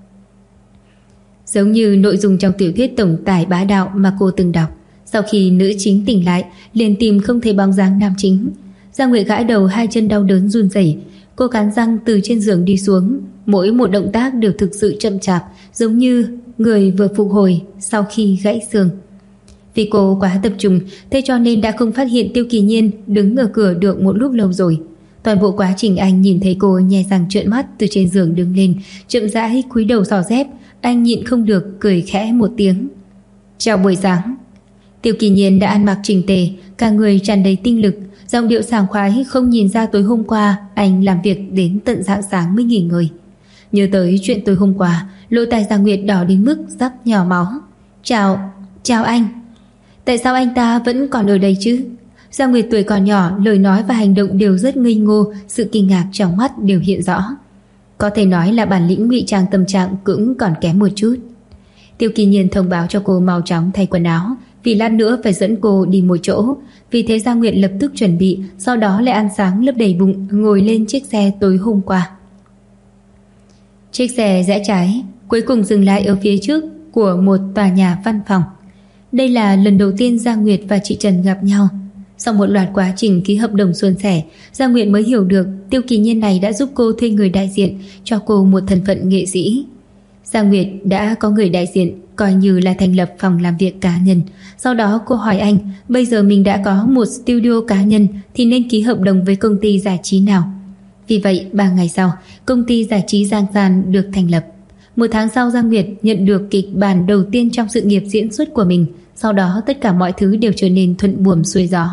Giống như nội dung trong tiểu thuyết tổng tài bá đạo mà cô từng đọc. Sau khi nữ chính tỉnh lại, liền tìm không thấy bóng dáng nam chính. Giang Nguyệt gãi đầu, hai chân đau đớn run rẩy. Cô cắn răng từ trên giường đi xuống, mỗi một động tác đều thực sự chậm chạp, giống như người vừa phục hồi sau khi gãy xương. Vì cô quá tập trung, thế cho nên đã không phát hiện Tiêu Kỳ Nhiên đứng ở cửa được một lúc lâu rồi. Toàn bộ quá trình anh nhìn thấy cô nhe răng trợn mắt từ trên giường đứng lên, chậm rãi cúi đầu xỏ dép, anh nhịn không được cười khẽ một tiếng. Chào buổi sáng. Tiêu Kỳ Nhiên đã ăn mặc chỉnh tề, cả người tràn đầy tinh lực, giọng điệu sảng khoái không nhìn ra tối hôm qua anh làm việc đến tận rạng sáng mới nghỉ ngơi. Nhớ tới chuyện tối hôm qua, lỗ tai Giang Nguyệt đỏ đến mức sắp nhỏ máu. Chào anh. Tại sao anh ta vẫn còn ở đây chứ? Giang Nguyệt tuổi còn nhỏ, lời nói và hành động đều rất ngây ngô, sự kinh ngạc trong mắt đều hiện rõ. Có thể nói là bản lĩnh ngụy trang tâm trạng cũng còn kém một chút. Tiêu Kỳ Nhiên thông báo cho cô mau chóng thay quần áo, vì lát nữa phải dẫn cô đi một chỗ. Vì thế Giang Nguyệt lập tức chuẩn bị, sau đó lại ăn sáng lấp đầy bụng, ngồi lên chiếc xe tối hôm qua. Chiếc xe rẽ trái, cuối cùng dừng lại ở phía trước của một tòa nhà văn phòng. Đây là lần đầu tiên Giang Nguyệt và chị Trần gặp nhau. Sau một loạt quá trình ký hợp đồng suôn sẻ, Giang Nguyệt mới hiểu được Tiêu Kỳ Nhiên này đã giúp cô thuê người đại diện, cho cô một thân phận nghệ sĩ. Giang Nguyệt đã có người đại diện, coi như là thành lập phòng làm việc cá nhân. Sau đó cô hỏi anh, bây giờ mình đã có một studio cá nhân thì nên ký hợp đồng với công ty giải trí nào. Vì vậy 3 ngày sau, công ty giải trí Giang San được thành lập. 1 tháng sau, Giang Nguyệt nhận được kịch bản đầu tiên trong sự nghiệp diễn xuất của mình. Sau đó tất cả mọi thứ đều trở nên thuận buồm xuôi gió.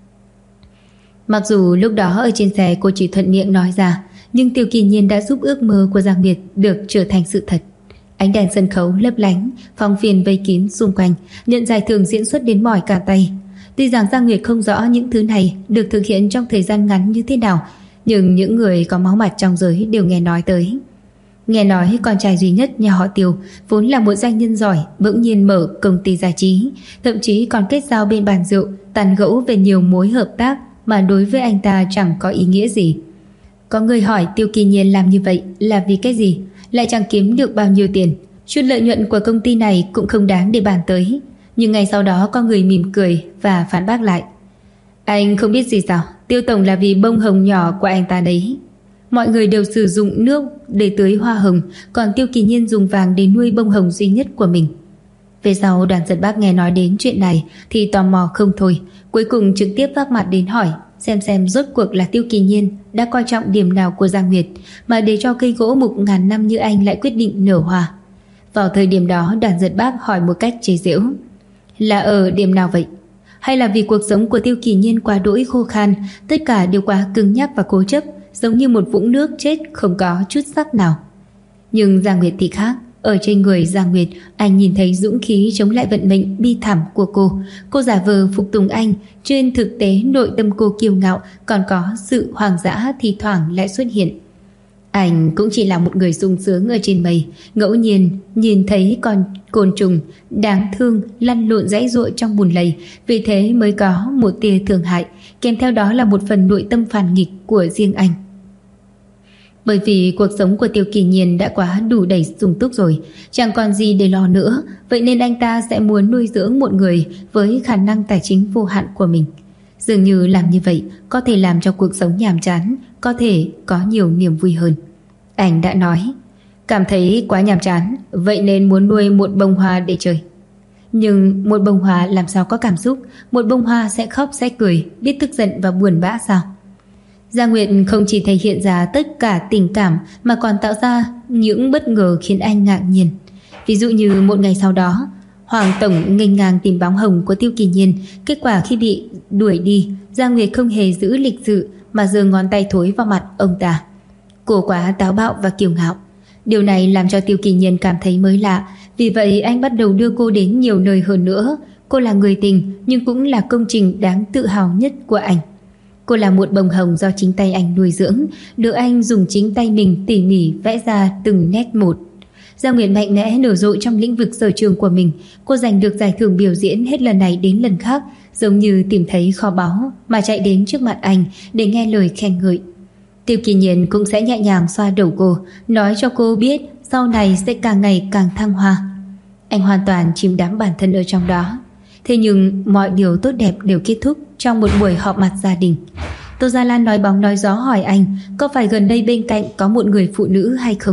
Mặc dù lúc đó ở trên xe cô chỉ thuận miệng nói ra, nhưng Tiêu Kỳ Nhiên đã giúp ước mơ của Giang Nguyệt được trở thành sự thật. Ánh đèn sân khấu lấp lánh, phóng viên vây kín xung quanh, nhận giải thưởng diễn xuất đến mỏi cả tay. Tuy rằng Giang Nguyệt không rõ những thứ này được thực hiện trong thời gian ngắn như thế nào, nhưng những người có máu mặt trong giới đều nghe nói tới. Nghe nói con trai duy nhất nhà họ Tiêu vốn là một doanh nhân giỏi, bỗng nhiên mở công ty giải trí, thậm chí còn kết giao bên bàn rượu, tán gẫu về nhiều mối hợp tác mà đối với anh ta chẳng có ý nghĩa gì. Có người hỏi Tiêu Kỳ Nhiên làm như vậy là vì cái gì, lại chẳng kiếm được bao nhiêu tiền, chút lợi nhuận của công ty này cũng không đáng để bàn tới. Nhưng ngày sau đó có người mỉm cười và phản bác lại. Anh không biết gì sao, Tiêu tổng là vì bông hồng nhỏ của anh ta đấy. Mọi người đều sử dụng nước để tưới hoa hồng, còn Tiêu Kỳ Nhiên dùng vàng để nuôi bông hồng duy nhất của mình. Về sau Đoàn Giật Bác nghe nói đến chuyện này thì tò mò không thôi, cuối cùng trực tiếp vác mặt đến hỏi xem rốt cuộc là Tiêu Kỳ Nhiên đã coi trọng điểm nào của Giang Nguyệt mà để cho cây gỗ mục ngàn năm như anh lại quyết định nở hoa. Vào thời điểm đó Đoàn Giật Bác hỏi một cách chế giễu, là ở điểm nào vậy? Hay là vì cuộc sống của Tiêu Kỳ Nhiên quá đỗi khô khan, tất cả đều quá cứng nhắc và cố chấp, giống như một vũng nước chết không có chút sắc nào. Nhưng Giang Nguyệt thì khác. Ở trên người Giang Nguyệt, anh nhìn thấy dũng khí chống lại vận mệnh bi thảm của cô. Cô giả vờ phục tùng anh, trên thực tế nội tâm cô kiêu ngạo, còn có sự hoang dã thì thoảng lại xuất hiện. Anh cũng chỉ là một người sung sướng ở trên mây, ngẫu nhiên nhìn thấy con côn trùng đáng thương lăn lộn dãy dụa trong bùn lầy, vì thế mới có một tia thương hại, kèm theo đó là một phần nội tâm phản nghịch của riêng anh. Bởi vì cuộc sống của Tiêu Kỳ Nhiên đã quá đủ đầy sung túc rồi, chẳng còn gì để lo nữa, vậy nên anh ta sẽ muốn nuôi dưỡng một người với khả năng tài chính vô hạn của mình. Dường như làm như vậy có thể làm cho cuộc sống nhàm chán, có thể có nhiều niềm vui hơn. Anh đã nói, cảm thấy quá nhàm chán, vậy nên muốn nuôi một bông hoa để chơi. Nhưng một bông hoa làm sao có cảm xúc, một bông hoa sẽ khóc sẽ cười, biết tức giận và buồn bã sao? Giang Nguyệt không chỉ thể hiện ra tất cả tình cảm mà còn tạo ra những bất ngờ khiến anh ngạc nhiên. Ví dụ như một ngày sau đó, Hoàng tổng nghênh ngang tìm bóng hồng của Tiêu Kỳ Nhiên, kết quả khi bị đuổi đi, Giang Nguyệt không hề giữ lịch sự mà giơ ngón tay thối vào mặt ông ta. Cô quá táo bạo và kiêu ngạo. Điều này làm cho Tiêu Kỳ Nhiên cảm thấy mới lạ, vì vậy anh bắt đầu đưa cô đến nhiều nơi hơn nữa. Cô là người tình nhưng cũng là công trình đáng tự hào nhất của anh. Cô là một bông hồng do chính tay anh nuôi dưỡng, được anh dùng chính tay mình tỉ mỉ vẽ ra từng nét một. Giang Nguyệt mạnh mẽ nở rộ trong lĩnh vực sở trường của mình. Cô giành được giải thưởng biểu diễn hết lần này đến lần khác, giống như tìm thấy kho báu mà chạy đến trước mặt anh để nghe lời khen ngợi. Tiêu Kỳ Nhiên cũng sẽ nhẹ nhàng xoa đầu cô, nói cho cô biết sau này sẽ càng ngày càng thăng hoa. Anh hoàn toàn chìm đắm bản thân ở trong đó. Thế nhưng mọi điều tốt đẹp đều kết thúc trong một buổi họp mặt gia đình. Tô Gia Lan nói bóng nói gió hỏi anh có phải gần đây bên cạnh có một người phụ nữ hay không.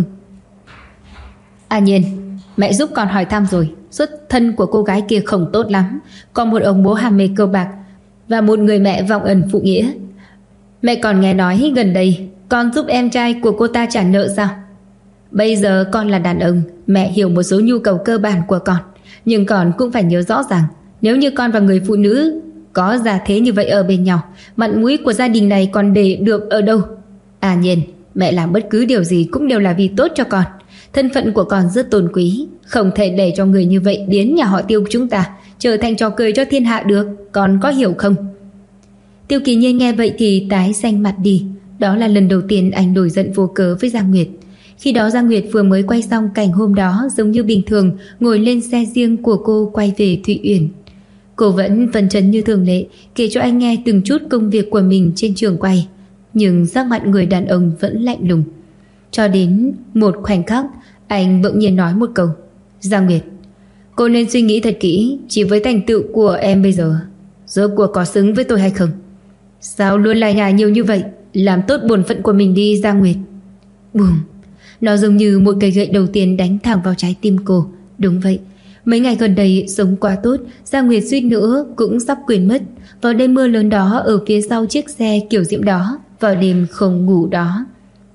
À Nhiên, mẹ giúp con hỏi thăm rồi, xuất thân của cô gái kia không tốt lắm, có một ông bố ham mê cờ bạc và một người mẹ vong ân phụ nghĩa. Mẹ còn nghe nói gần đây con giúp em trai của cô ta trả nợ sao? Bây giờ con là đàn ông, mẹ hiểu một số nhu cầu cơ bản của con, nhưng con cũng phải nhớ rõ ràng, nếu như con và người phụ nữ có gia thế như vậy ở bên nhau, mặt mũi của gia đình này còn để được ở đâu? À Nhiên, mẹ làm bất cứ điều gì cũng đều là vì tốt cho con. Thân phận của con rất tôn quý, không thể để cho người như vậy đến nhà họ Tiêu chúng ta trở thành trò cười cho thiên hạ được, con có hiểu không? Tiêu Kỳ Nhiên nghe vậy thì tái xanh mặt đi. Đó là lần đầu tiên anh nổi giận vô cớ với Giang Nguyệt. Khi đó Giang Nguyệt vừa mới quay xong cảnh hôm đó, giống như bình thường ngồi lên xe riêng của cô quay về Thụy Uyển. Cô vẫn phấn chấn như thường lệ, kể cho anh nghe từng chút công việc của mình trên trường quay, nhưng sắc mặt người đàn ông vẫn lạnh lùng. Cho đến một khoảnh khắc, anh bỗng nhiên nói một câu: Giang Nguyệt, cô nên suy nghĩ thật kỹ. Chỉ với thành tựu của em bây giờ, rốt cuộc có xứng với tôi hay không? Sao luôn lại nhải nhiều như vậy? Làm tốt bổn phận của mình đi, Giang Nguyệt. Bùm! Nó giống như một cây gậy đầu tiên đánh thẳng vào trái tim cô. Đúng vậy, mấy ngày gần đây sống quá tốt, Giang Nguyệt suýt nữa cũng sắp quên mất. Vào đêm mưa lớn đó, ở phía sau chiếc xe kiểu diễm đó, vào đêm không ngủ đó,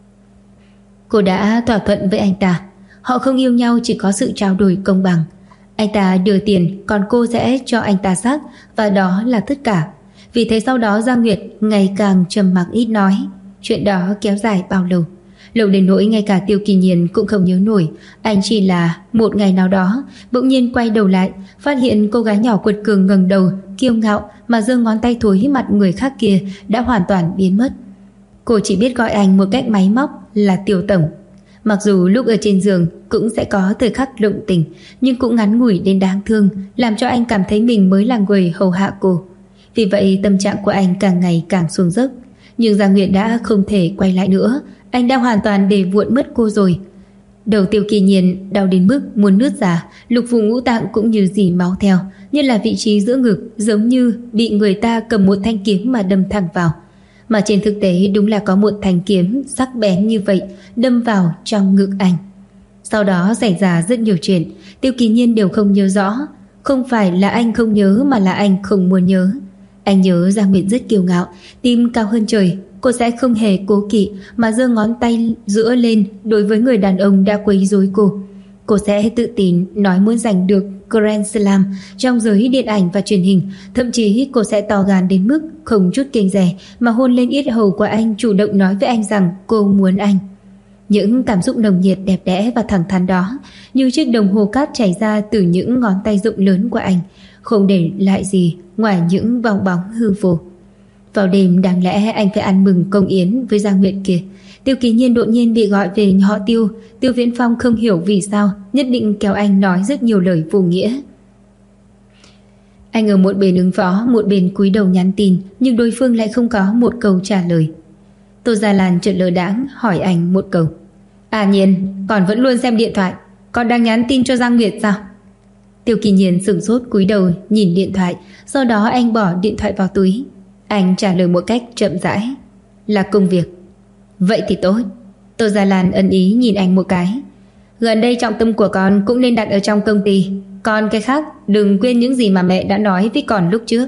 cô đã thỏa thuận với anh ta. Họ không yêu nhau, chỉ có sự trao đổi công bằng. Anh ta đưa tiền, còn cô sẽ cho anh ta xác, và đó là tất cả. Vì thế sau đó Giang Nguyệt ngày càng trầm mặc ít nói. Chuyện đó kéo dài bao lâu? Lâu đến nỗi ngay cả Tiêu Kỳ Nhiên cũng không nhớ nổi. Anh chỉ là một ngày nào đó bỗng nhiên quay đầu lại, phát hiện cô gái nhỏ quật cường ngẩng đầu, kiêu ngạo mà giơ ngón tay thối mặt người khác kia đã hoàn toàn biến mất. Cô chỉ biết gọi anh một cách máy móc là Tiêu tổng. Mặc dù lúc ở trên giường cũng sẽ có thời khắc động tình, nhưng cũng ngắn ngủi đến đáng thương, làm cho anh cảm thấy mình mới là người hầu hạ cô. Vì vậy tâm trạng của anh càng ngày càng xuống dốc. Nhưng Giang Nguyệt đã không thể quay lại nữa. Anh đã hoàn toàn để vụn mất cô rồi. Đầu Tiêu Kỳ Nhiên đau đến mức muốn nứt ra, lục phủ ngũ tạng cũng như dì máu theo, như là vị trí giữa ngực giống như bị người ta cầm một thanh kiếm mà đâm thẳng vào. Mà trên thực tế đúng là có một thanh kiếm sắc bén như vậy đâm vào trong ngực anh. Sau đó xảy ra rất nhiều chuyện, Tiêu Kỳ Nhiên đều không nhớ rõ. Không phải là anh không nhớ, mà là anh không muốn nhớ. Anh nhớ Giang Nguyệt rất kiêu ngạo, tim cao hơn trời. Cô sẽ không hề cố kỵ mà giơ ngón tay giữa lên đối với người đàn ông đã quấy rối cô. Cô sẽ tự tin nói muốn giành được Grand Slam trong giới điện ảnh và truyền hình. Thậm chí cô sẽ to gan đến mức không chút kiêng dè mà hôn lên yết hầu của anh, chủ động nói với anh rằng cô muốn anh. Những cảm xúc nồng nhiệt đẹp đẽ và thẳng thắn đó như chiếc đồng hồ cát chảy ra từ những ngón tay rộng lớn của anh, không để lại gì ngoài những vòng bóng hư vô. Vào đêm đáng lẽ anh phải ăn mừng công yến với Giang Nguyệt kia, Tiêu Kỳ Nhiên đột nhiên bị gọi về họ Tiêu. Tiêu Viễn Phong không hiểu vì sao nhất định kéo anh nói rất nhiều lời vô nghĩa. Anh ở một bên ứng phó, một bên cúi đầu nhắn tin, nhưng đối phương lại không có một câu trả lời. Tô Gia Lan chợt lơ đãng hỏi anh một câu: À Nhiên, còn vẫn luôn xem điện thoại, còn đang nhắn tin cho Giang Nguyệt sao? Tiêu Kỳ Nhiên sửng sốt cúi đầu nhìn điện thoại, sau đó anh bỏ điện thoại vào túi. Anh trả lời một cách chậm rãi: Là công việc. Vậy thì tốt. Tô Gia Lan ân ý nhìn anh một cái. Gần đây trọng tâm của con cũng nên đặt ở trong công ty, còn cái khác đừng quên những gì mà mẹ đã nói với con lúc trước.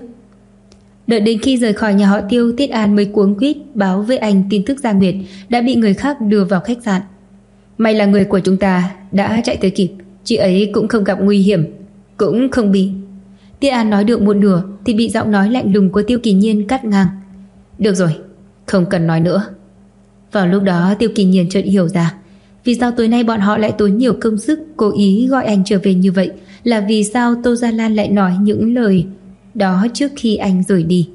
Đợi đến khi rời khỏi nhà họ Tiêu, Tiết An mới cuống quýt báo với anh tin tức Giang Nguyệt đã bị người khác đưa vào khách sạn. May là người của chúng ta đã chạy tới kịp, chị ấy cũng không gặp nguy hiểm, cũng không bị. Tiết An nói được một nửa thì bị giọng nói lạnh lùng của Tiêu Kỳ Nhiên cắt ngang. Được rồi, không cần nói nữa. Vào lúc đó Tiêu Kỳ Nhiên chợt hiểu ra vì sao tối nay bọn họ lại tốn nhiều công sức cố ý gọi anh trở về như vậy, là vì sao Tô Gia Lan lại nói những lời đó trước khi anh rời đi.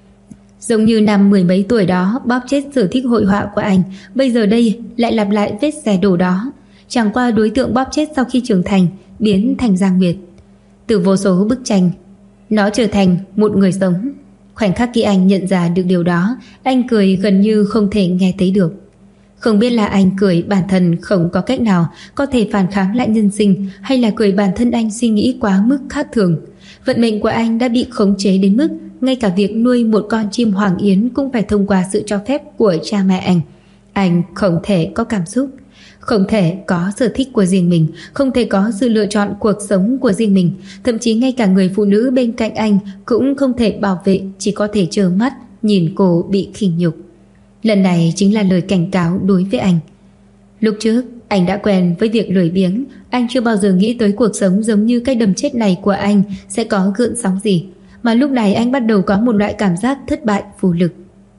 Giống như năm 10 mấy tuổi đó bóp chết sở thích hội họa của anh, bây giờ đây lại lặp lại vết xe đổ đó. Chẳng qua đối tượng bóp chết sau khi trưởng thành biến thành Giang Nguyệt. Từ vô số bức tranh, nó trở thành một người sống. Khoảnh khắc khi anh nhận ra được điều đó, anh cười gần như không thể nghe thấy được. Không biết là anh cười bản thân không có cách nào có thể phản kháng lại nhân sinh, hay là cười bản thân anh suy nghĩ quá mức khác thường. Vận mệnh của anh đã bị khống chế đến mức ngay cả việc nuôi một con chim hoàng yến cũng phải thông qua sự cho phép của cha mẹ anh. Anh không thể có cảm xúc, không thể có sở thích của riêng mình, không thể có sự lựa chọn cuộc sống của riêng mình. Thậm chí ngay cả người phụ nữ bên cạnh anh cũng không thể bảo vệ, chỉ có thể trơ mắt nhìn cô bị khinh nhục. Lần này chính là lời cảnh cáo đối với anh. Lúc trước anh đã quen với việc lười biếng, anh chưa bao giờ nghĩ tới cuộc sống giống như cái đầm chết này của anh sẽ có gợn sóng gì. Mà lúc này anh bắt đầu có một loại cảm giác thất bại vô lực.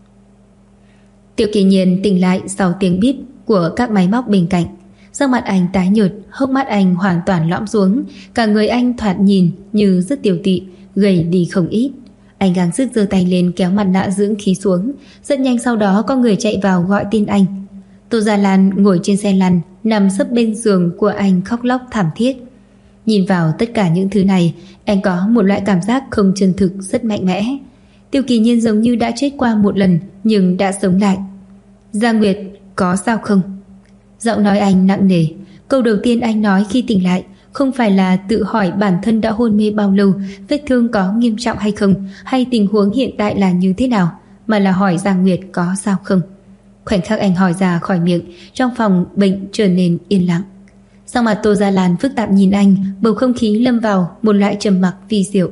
Tiêu Kỳ Nhiên tỉnh lại sau tiếng bíp của các máy móc bên cạnh. Sắc mặt anh tái nhợt, hốc mắt anh hoàn toàn lõm xuống, cả người anh thoạt nhìn như rất tiểu tụy, gầy đi không ít. Anh gắng sức giơ tay lên kéo mặt nạ dưỡng khí xuống. Rất nhanh sau đó có người chạy vào gọi tin anh. Tô Gia Lan ngồi trên xe lăn, nằm sấp bên giường của anh khóc lóc thảm thiết. Nhìn vào tất cả những thứ này, anh có một loại cảm giác không chân thực rất mạnh mẽ. Tiêu Kỳ Nhiên giống như đã chết qua một lần nhưng đã sống lại. Giang Nguyệt, có sao không? Giọng nói anh nặng nề. Câu đầu tiên anh nói khi tỉnh lại không phải là tự hỏi bản thân đã hôn mê bao lâu, vết thương có nghiêm trọng hay không, hay tình huống hiện tại là như thế nào, mà là hỏi Giang Nguyệt có sao không. Khoảnh khắc anh hỏi ra khỏi miệng, trong phòng bệnh trở nên yên lặng. Sắc mặt Tô Gia Lan phức tạp nhìn anh, bầu không khí lâm vào một loại trầm mặc vi diệu.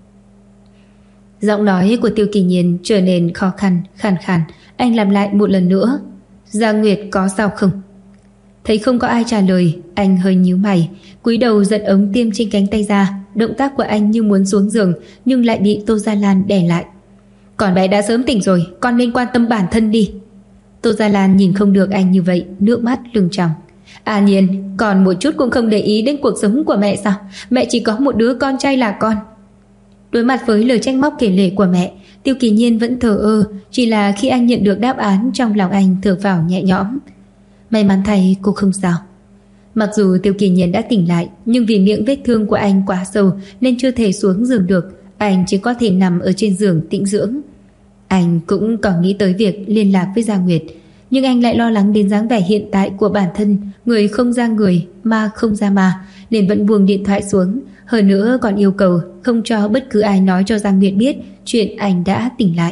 Giọng nói của Tiêu Kỳ Nhiên trở nên khó khăn, khàn khàn. Anh làm lại một lần nữa. Giang Nguyệt có sao không? Thấy không có ai trả lời, anh hơi nhíu mày, cúi đầu giật ống tiêm trên cánh tay ra. Động tác của anh như muốn xuống giường nhưng lại bị Tô Gia Lan đè lại. Con bé đã sớm tỉnh rồi, con nên quan tâm bản thân đi. Tô Gia Lan nhìn không được anh như vậy, nước mắt lưng tròng. À Nhiên, còn một chút cũng không để ý đến cuộc sống của mẹ sao? Mẹ chỉ có một đứa con trai là con. Đối mặt với lời trách móc kể lể của mẹ, Tiêu Kỳ Nhiên vẫn thờ ơ. Chỉ là khi anh nhận được đáp án, trong lòng anh thở phào nhẹ nhõm. May mắn thay cô không sao. Mặc dù Tiêu Kỳ Nhiên đã tỉnh lại, nhưng vì miệng vết thương của anh quá sâu nên chưa thể xuống giường được. Anh chỉ có thể nằm ở trên giường tĩnh dưỡng. Anh cũng còn nghĩ tới việc liên lạc với Giang Nguyệt, nhưng anh lại lo lắng đến dáng vẻ hiện tại của bản thân, người không ra người, ma không ra ma, nên vẫn buông điện thoại xuống. Hơn nữa còn yêu cầu không cho bất cứ ai nói cho Giang Nguyệt biết chuyện anh đã tỉnh lại.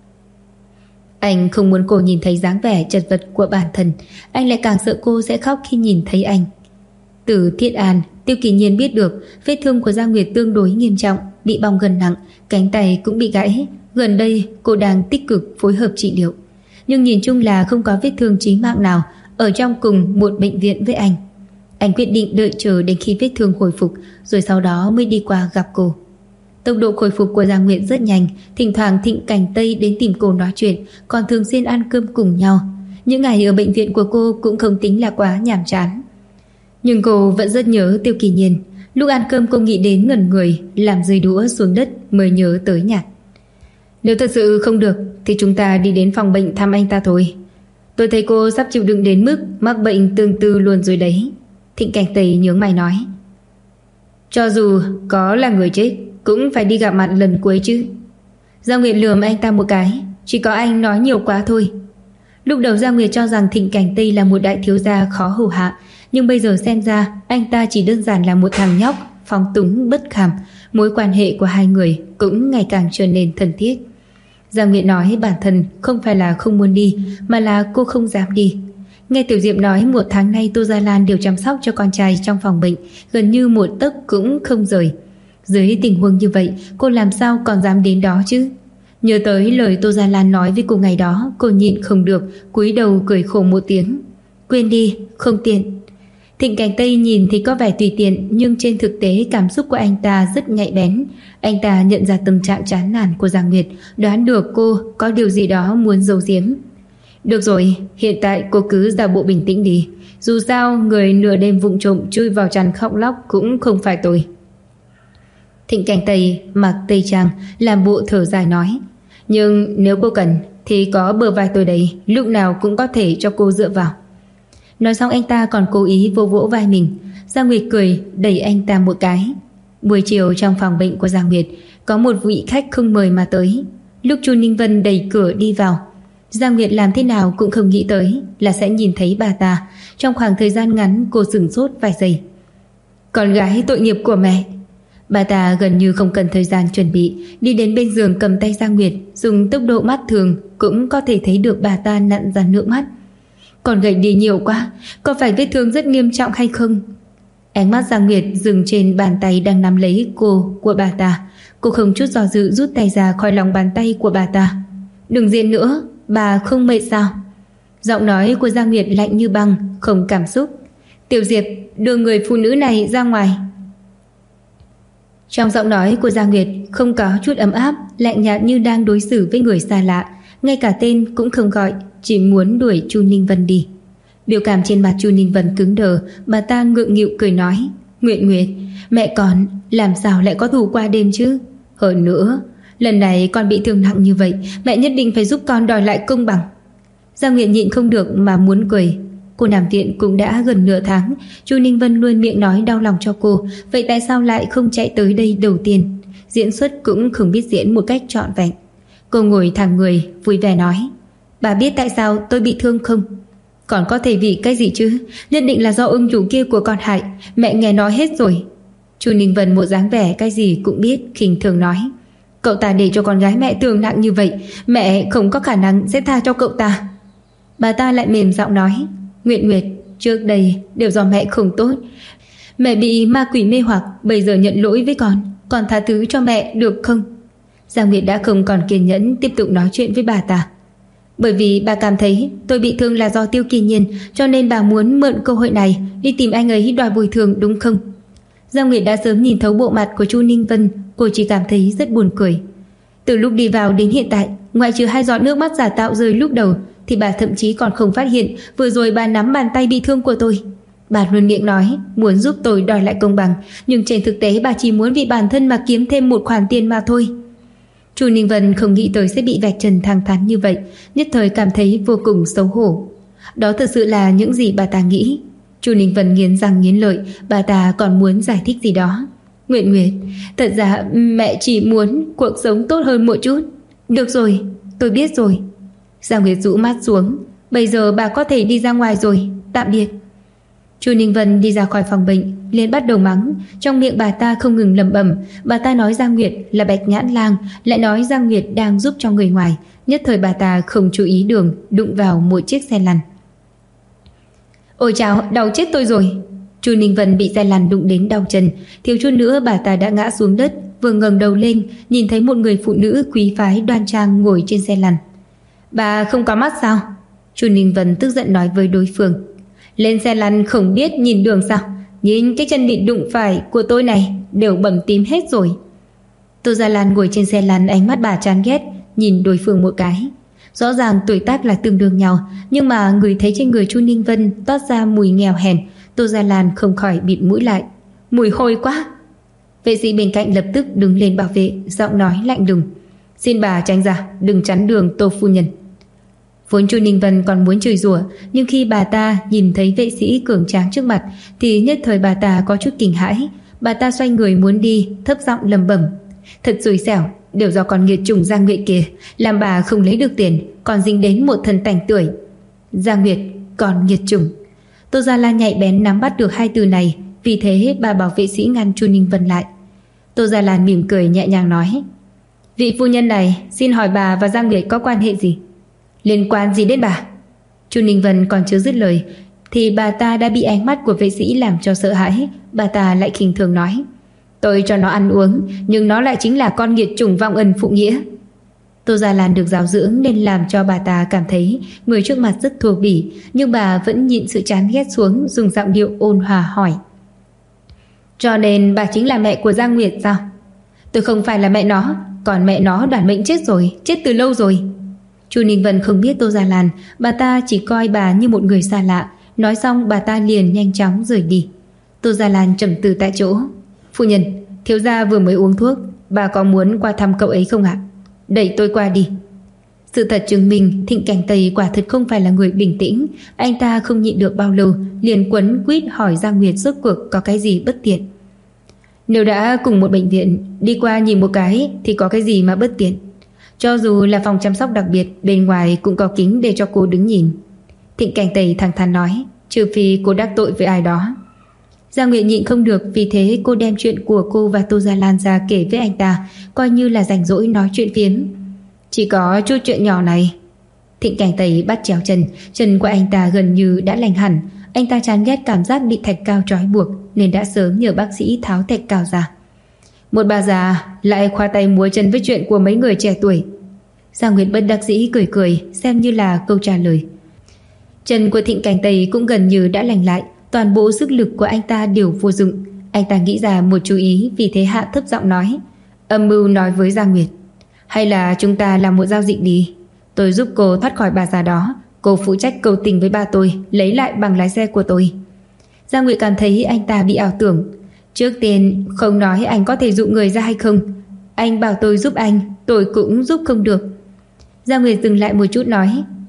Anh không muốn cô nhìn thấy dáng vẻ chật vật của bản thân. Anh lại càng sợ cô sẽ khóc khi nhìn thấy anh. Từ Thiết An, Tiêu Kỳ Nhiên biết được vết thương của Giang Nguyệt tương đối nghiêm trọng, bị bong gân nặng, cánh tay cũng bị gãy. Gần đây cô đang tích cực phối hợp trị liệu, nhưng nhìn chung là không có vết thương chí mạng nào ở trong cùng một bệnh viện với anh. Anh quyết định đợi chờ đến khi vết thương hồi phục rồi sau đó mới đi qua gặp cô. Tốc độ khôi phục của Giang Nguyệt rất nhanh, thỉnh thoảng Thịnh Cảnh Tây đến tìm cô nói chuyện, còn thường xuyên ăn cơm cùng nhau. Những ngày ở bệnh viện của cô cũng không tính là quá nhàm chán. Nhưng cô vẫn rất nhớ Tiêu Kỳ Nhiên. Lúc ăn cơm cô nghĩ đến ngẩn người, làm rơi đũa xuống đất mới nhớ tới Nhạt. Nếu thật sự không được thì chúng ta đi đến phòng bệnh thăm anh ta thôi. Tôi thấy cô sắp chịu đựng đến mức mắc bệnh tương tự luôn rồi đấy. Thịnh Cảnh Tây nhướng mày nói. Cho dù có là người chết cũng phải đi gặp mặt lần cuối chứ. Giang Nguyệt lườm anh ta một cái. Chỉ có anh nói nhiều quá thôi. Lúc đầu Giang Nguyệt cho rằng Thịnh Cảnh Tây là một đại thiếu gia khó hầu hạ, nhưng bây giờ xem ra anh ta chỉ đơn giản là một thằng nhóc phóng túng bất kham. Mối quan hệ của hai người cũng ngày càng trở nên thân thiết. Giang Nguyệt nói bản thân không phải là không muốn đi, mà là cô không dám đi. Nghe Tiểu Diệp nói một tháng nay Tô Gia Lan đều chăm sóc cho con trai trong phòng bệnh, gần như một tấc cũng không rời. Dưới tình huống như vậy, cô làm sao còn dám đến đó chứ? Nhớ tới lời Tô Gia Lan nói với cô ngày đó, cô nhịn không được, cúi đầu cười khổ một tiếng. Quên đi, không tiện. Thịnh Cảnh Tây nhìn thì có vẻ tùy tiện, nhưng trên thực tế cảm xúc của anh ta rất nhạy bén. Anh ta nhận ra tâm trạng chán nản của Giang Nguyệt, đoán được cô có điều gì đó muốn giấu giếm. Được rồi, hiện tại cô cứ giả bộ bình tĩnh đi. Dù sao người nửa đêm vụng trộm chui vào chăn khóc lóc cũng không phải tôi. Thịnh Cảnh Tây mặc tây trang làm bộ thở dài nói. Nhưng nếu cô cần thì có bờ vai tôi đấy, lúc nào cũng có thể cho cô dựa vào. Nói xong anh ta còn cố ý vỗ vỗ vai mình. Giang Nguyệt cười đẩy anh ta một cái. Buổi chiều trong phòng bệnh của Giang Nguyệt có một vị khách không mời mà tới. Lúc Chu Ninh Vân đẩy cửa đi vào, Giang Nguyệt làm thế nào cũng không nghĩ tới là sẽ nhìn thấy bà ta. Trong khoảng thời gian ngắn cô sửng sốt vài giây. Con gái tội nghiệp của mẹ. Bà ta gần như không cần thời gian chuẩn bị, đi đến bên giường cầm tay Giang Nguyệt, dùng tốc độ mắt thường cũng có thể thấy được bà ta nặn ra nước mắt. Còn gầy đi nhiều quá, có phải vết thương rất nghiêm trọng hay không? Ánh mắt Giang Nguyệt dừng trên bàn tay đang nắm lấy cô của bà ta. Cô không chút do dự rút tay ra khỏi lòng bàn tay của bà ta. Đừng diễn nữa, bà không mệt sao? Giọng nói của Giang Nguyệt lạnh như băng, không cảm xúc. Tiểu Diệp, đưa người phụ nữ này ra ngoài. Trong giọng nói của Giang Nguyệt không có chút ấm áp, lạnh nhạt như đang đối xử với người xa lạ. Ngay cả tên cũng không gọi, chỉ muốn đuổi Chu Ninh Vân đi. Biểu cảm trên mặt Chu Ninh Vân cứng đờ, bà ta ngượng nghịu cười nói. Nguyệt Nguyệt, mẹ con làm sao lại có thù qua đêm chứ? Hơn nữa, lần này con bị thương nặng như vậy, mẹ nhất định phải giúp con đòi lại công bằng. Giang Nguyệt nhịn không được mà muốn cười. Cô nằm viện cũng đã gần nửa tháng. Chu Ninh Vân luôn miệng nói đau lòng cho cô, vậy tại sao lại không chạy tới đây đầu tiên? Diễn xuất cũng không biết diễn một cách trọn vẹn. Cô ngồi thẳng người, vui vẻ nói: bà biết tại sao tôi bị thương không? Còn có thể vì cái gì chứ? Nhất định là do ưng chủ kia của con hại. Mẹ nghe nói hết rồi. Chu Ninh Vân một dáng vẻ cái gì cũng biết, khinh thường nói: cậu ta để cho con gái mẹ thương nặng như vậy, mẹ không có khả năng sẽ tha cho cậu ta. Bà ta lại mềm giọng nói: Nguyệt Nguyệt, trước đây đều do mẹ không tốt. Mẹ bị ma quỷ mê hoặc, bây giờ nhận lỗi với con tha thứ cho mẹ được không? Giang Nguyệt đã không còn kiên nhẫn tiếp tục nói chuyện với bà ta. Bởi vì bà cảm thấy tôi bị thương là do Tiêu Kỳ Nhiên, cho nên bà muốn mượn cơ hội này đi tìm anh ấy đòi bồi thường đúng không? Giang Nguyệt đã sớm nhìn thấu bộ mặt của Chu Ninh Vân, cô chỉ cảm thấy rất buồn cười. Từ lúc đi vào đến hiện tại, ngoại trừ 2 giọt nước mắt giả tạo rơi lúc đầu, thì bà thậm chí còn không phát hiện vừa rồi bà nắm bàn tay bị thương của tôi. Bà luôn miệng nói muốn giúp tôi đòi lại công bằng, nhưng trên thực tế bà chỉ muốn vì bản thân mà kiếm thêm một khoản tiền mà thôi. Chu Ninh Vân không nghĩ tới sẽ bị vạch trần thẳng thắn như vậy, nhất thời cảm thấy vô cùng xấu hổ. Đó thực sự là những gì bà ta nghĩ. Chu Ninh Vân nghiến răng nghiến lợi, bà ta còn muốn giải thích gì đó. Nguyệt Nguyệt, thật ra mẹ chỉ muốn cuộc sống tốt hơn một chút. Được rồi, tôi biết rồi. Giang Nguyệt rũ mắt xuống. Bây giờ bà có thể đi ra ngoài rồi, tạm biệt. Chu Ninh Vân đi ra khỏi phòng bệnh, liền bắt đầu mắng. Trong miệng bà ta không ngừng lẩm bẩm. Bà ta nói Giang Nguyệt là Bạch Nhãn Lang, lại nói Giang Nguyệt đang giúp cho người ngoài. Nhất thời bà ta không chú ý đường, đụng vào một chiếc xe lăn. Ôi chao, đau chết tôi rồi. Chu Ninh Vân bị xe lăn đụng đến đau chân, thiếu chút nữa bà ta đã ngã xuống đất. Vừa ngẩng đầu lên, nhìn thấy một người phụ nữ quý phái đoan trang ngồi trên xe lăn. Bà không có mắt sao? Chu Ninh Vân tức giận nói với đối phương. Lên xe lăn không biết nhìn đường sao? Nhìn cái chân bị đụng phải của tôi này, đều bầm tím hết rồi. Tô Gia Lan ngồi trên xe lăn, ánh mắt bà chán ghét, nhìn đối phương một cái. Rõ ràng tuổi tác là tương đương nhau, nhưng mà người thấy trên người Chu Ninh Vân toát ra mùi nghèo hèn. Tô Gia Lan không khỏi bịt mũi lại. Mùi hôi quá. Vệ sĩ bên cạnh lập tức đứng lên bảo vệ, giọng nói lạnh lùng. Xin bà tránh ra, đừng chắn đường Tô phu nhân. Vốn Chu Ninh Vân còn muốn chửi rủa, nhưng khi bà ta nhìn thấy vệ sĩ cường tráng trước mặt thì nhất thời bà ta có chút kinh hãi. Bà ta xoay người muốn đi, thấp giọng lẩm bẩm. Thật xui xẻo, đều do con nghiệt chủng Giang Nguyệt kia, làm bà không lấy được tiền, còn dính đến một thân tành tuổi. Giang Nguyệt, còn nghiệt chủng. Tô Gia Lan nhạy bén nắm bắt được 2 từ này, vì thế bà bảo vệ sĩ ngăn Chu Ninh Vân lại. Tô Gia Lan mỉm cười nhẹ nhàng nói: Vị phu nhân này, xin hỏi bà và Giang Nguyệt có quan hệ gì? Liên quan gì đến bà? Chu Ninh Vân còn chưa dứt lời thì bà ta đã bị ánh mắt của vệ sĩ làm cho sợ hãi. Bà ta lại khinh thường nói: Tôi cho nó ăn uống, nhưng nó lại chính là con nghiệt chủng vong ân phụ nghĩa. Tô Gia Lan được giáo dưỡng nên làm cho bà ta cảm thấy người trước mặt rất thô bỉ, nhưng bà vẫn nhịn sự chán ghét xuống, dùng giọng điệu ôn hòa hỏi: Cho nên bà chính là mẹ của Giang Nguyệt sao? Tôi không phải là mẹ nó, còn mẹ nó đoản mệnh chết rồi, chết từ lâu rồi. Chu Ninh Vân không biết Tô Gia Lan, bà ta chỉ coi bà như một người xa lạ. Nói xong bà ta liền nhanh chóng rời đi. Tô Gia Lan trầm tư tại chỗ. Phu nhân, thiếu gia vừa mới uống thuốc, bà có muốn qua thăm cậu ấy không ạ? Đẩy tôi qua đi. Sự thật chứng minh Thịnh Cảnh Tây quả thật không phải là người bình tĩnh. Anh ta không nhịn được bao lâu, liền quấn quýt hỏi Giang Nguyệt rốt cuộc có cái gì bất tiện. Nếu đã cùng một bệnh viện, đi qua nhìn một cái thì có cái gì mà bất tiện? Cho dù là phòng chăm sóc đặc biệt, bên ngoài cũng có kính để cho cô đứng nhìn. Thịnh Cảnh Tây thẳng thắn nói, trừ phi cô đắc tội với ai đó. Giang Nguyệt nhịn không được, vì thế cô đem chuyện của cô và Tô Gia Lan ra kể với anh ta, coi như là rảnh rỗi nói chuyện phiếm. Chỉ có chút chuyện nhỏ này. Thịnh Cảnh Tây bắt chéo chân của anh ta gần như đã lành hẳn. Anh ta chán ghét cảm giác bị thạch cao trói buộc nên đã sớm nhờ bác sĩ tháo thạch cao ra. Một bà già lại khoa tay múa chân với chuyện của mấy người trẻ tuổi. Giang Nguyệt bất đắc dĩ cười cười, xem như là câu trả lời. Chân của Thịnh Cảnh Tây cũng gần như đã lành lại, toàn bộ sức lực của anh ta đều vô dụng. Anh ta nghĩ ra một chú ý, vì thế hạ thấp giọng nói, âm mưu nói với Giang Nguyệt, hay là chúng ta làm một giao dịch đi. Tôi giúp cô thoát khỏi bà già đó, cô phụ trách cầu tình với ba tôi, lấy lại bằng lái xe của tôi. Giang Nguyệt cảm thấy anh ta bị ảo tưởng. Trước tiên không nói anh có thể dụ người ra hay không, anh bảo tôi giúp anh, tôi cũng giúp không được. Giang Nguyệt dừng lại một chút nói,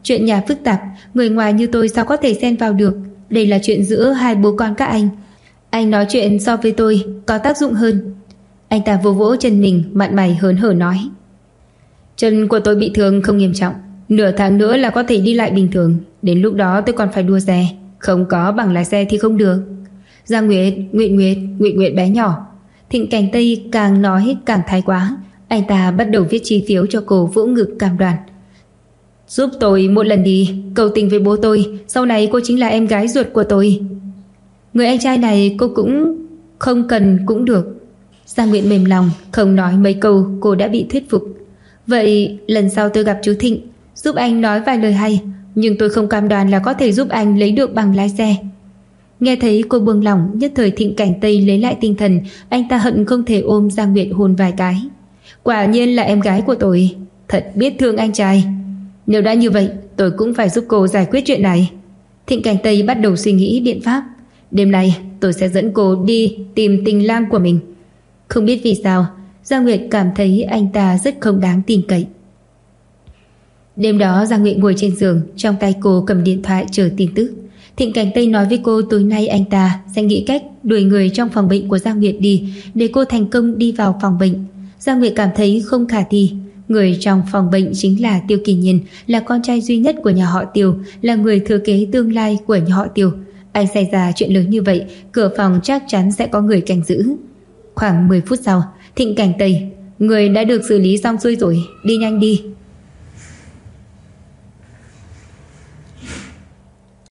Chuyện nhà phức tạp, người ngoài như tôi sao có thể xen vào được. Đây là chuyện giữa hai bố con các anh. Anh nói chuyện so với tôi có tác dụng hơn. Anh ta vỗ vỗ chân mình, mặt mày hớn hở nói. Chân của tôi bị thương không nghiêm trọng, nửa tháng nữa là có thể đi lại bình thường. Đến lúc đó tôi còn phải đua xe, không có bằng lái xe thì không được. Giang Nguyệt, Nguyệt bé nhỏ. Thịnh Cảnh Tây càng nói càng thái quá. Anh ta bắt đầu viết chi phiếu cho cô vỗ ngực cam đoan. Giúp tôi một lần đi, cầu tình với bố tôi, sau này cô chính là em gái ruột của tôi. Người anh trai này cô cũng không cần cũng được. Giang Nguyệt mềm lòng, không nói mấy câu cô đã bị thuyết phục. Vậy lần sau tôi gặp chú Thịnh, giúp anh nói vài lời hay, nhưng tôi không cam đoan là có thể giúp anh lấy được bằng lái xe. Nghe thấy cô buông lỏng, nhất thời Thịnh Cảnh Tây lấy lại tinh thần. Anh ta hận không thể ôm Giang Nguyệt hôn vài cái. Quả nhiên là em gái của tôi, thật biết thương anh trai. Nếu đã như vậy, tôi cũng phải giúp cô giải quyết chuyện này. Thịnh Cảnh Tây bắt đầu suy nghĩ biện pháp. Đêm nay tôi sẽ dẫn cô đi tìm tình lang của mình. Không biết vì sao Giang Nguyệt cảm thấy anh ta rất không đáng tin cậy. Đêm đó Giang Nguyệt ngồi trên giường, trong tay cô cầm điện thoại chờ tin tức. Thịnh Cảnh Tây nói với cô tối nay anh ta sẽ nghĩ cách đuổi người trong phòng bệnh của Giang Nguyệt đi, để cô thành công đi vào phòng bệnh. Giang Nguyệt cảm thấy không khả thi. Người trong phòng bệnh chính là Tiêu Kỳ Nhiên, là con trai duy nhất của nhà họ Tiêu, là người thừa kế tương lai của nhà họ Tiêu. Anh xảy ra chuyện lớn như vậy, cửa phòng chắc chắn sẽ có người canh giữ. Khoảng 10 phút sau, Thịnh Cảnh Tây, người đã được xử lý xong xuôi rồi, đi nhanh đi.